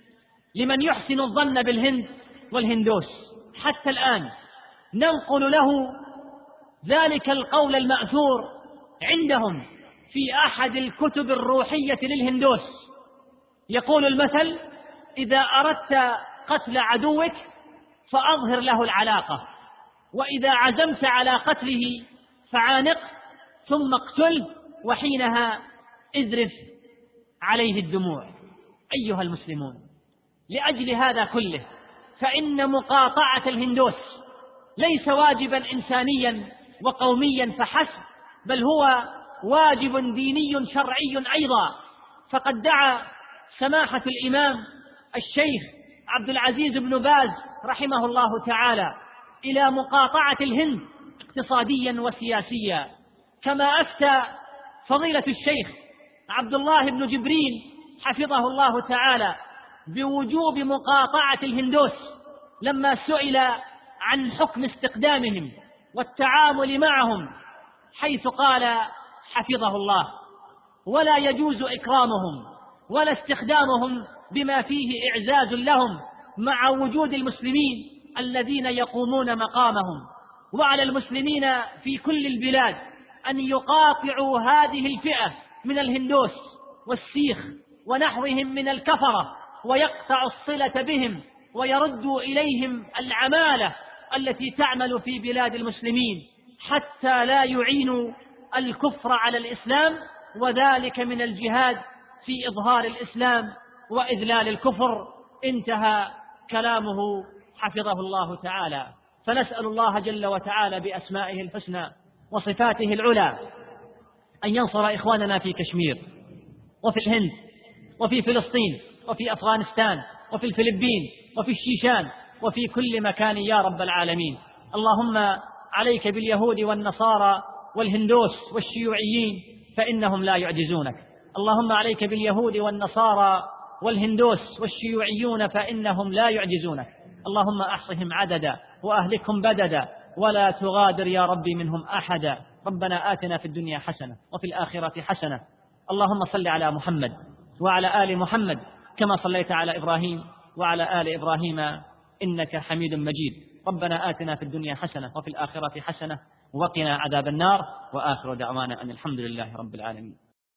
لمن يحسن الظن بالهند والهندوس حتى الآن ننقل له ذلك القول المأثور عندهم في أحد الكتب الروحية للهندوس. يقول المثل: إذا أردت قتل عدوك فأظهر له العلاقة، وإذا عزمت على قتله فعانق ثم اقتله، وحينها اذرف عليه الدموع. أيها المسلمون، لأجل هذا كله فإن مقاطعة الهندوس ليس واجبا إنسانيا وقوميا فحسب، بل هو واجب ديني شرعي أيضا. فقد دعا سماحة الإمام الشيخ عبد العزيز بن باز رحمه الله تعالى إلى مقاطعة الهند اقتصاديا وسياسيا، كما أفتى فضيلة الشيخ عبد الله بن جبريل حفظه الله تعالى بوجوب مقاطعة الهندوس لما سئل عن حكم استقدامهم والتعامل معهم، حيث قال حفظه الله: ولا يجوز إكرامهم ولا استخدامهم بما فيه إعزاز لهم مع وجود المسلمين الذين يقومون مقامهم. وعلى المسلمين في كل البلاد أن يقاطعوا هذه الفئة من الهندوس والسيخ ونحوهم من الكفرة، ويقطع الصلة بهم ويردوا إليهم العمالة التي تعمل في بلاد المسلمين حتى لا يعينوا الكفر على الإسلام، وذلك من الجهاد في إظهار الإسلام وإذلال الكفر. انتهى كلامه حفظه الله تعالى. فنسأل الله جل وتعالى بأسمائه الحسنى وصفاته العلى أن ينصر إخواننا في كشمير وفي الهند وفي فلسطين وفي أفغانستان وفي الفلبين وفي الشيشان وفي كل مكان يا رب العالمين. اللهم عليك باليهود والنصارى والهندوس والشيوعيين فإنهم لا يعجزونك. اللهم عليك باليهود والنصارى والهندوس والشيوعيون فإنهم لا يعجزونك. اللهم أحصهم عددا وأهلكهم بددا ولا تغادر يا رب منهم أحدا. ربنا آتنا في الدنيا حسنة وفي الآخرة حسنة. اللهم صل على محمد وعلى آل محمد كما صليت على إبراهيم وعلى آل إبراهيم إنك حميد مجيد. ربنا آتنا في الدنيا حسنة وفي الآخرة حسنة وقنا عذاب النار. وآخر دعوانا أن الحمد لله رب العالمين.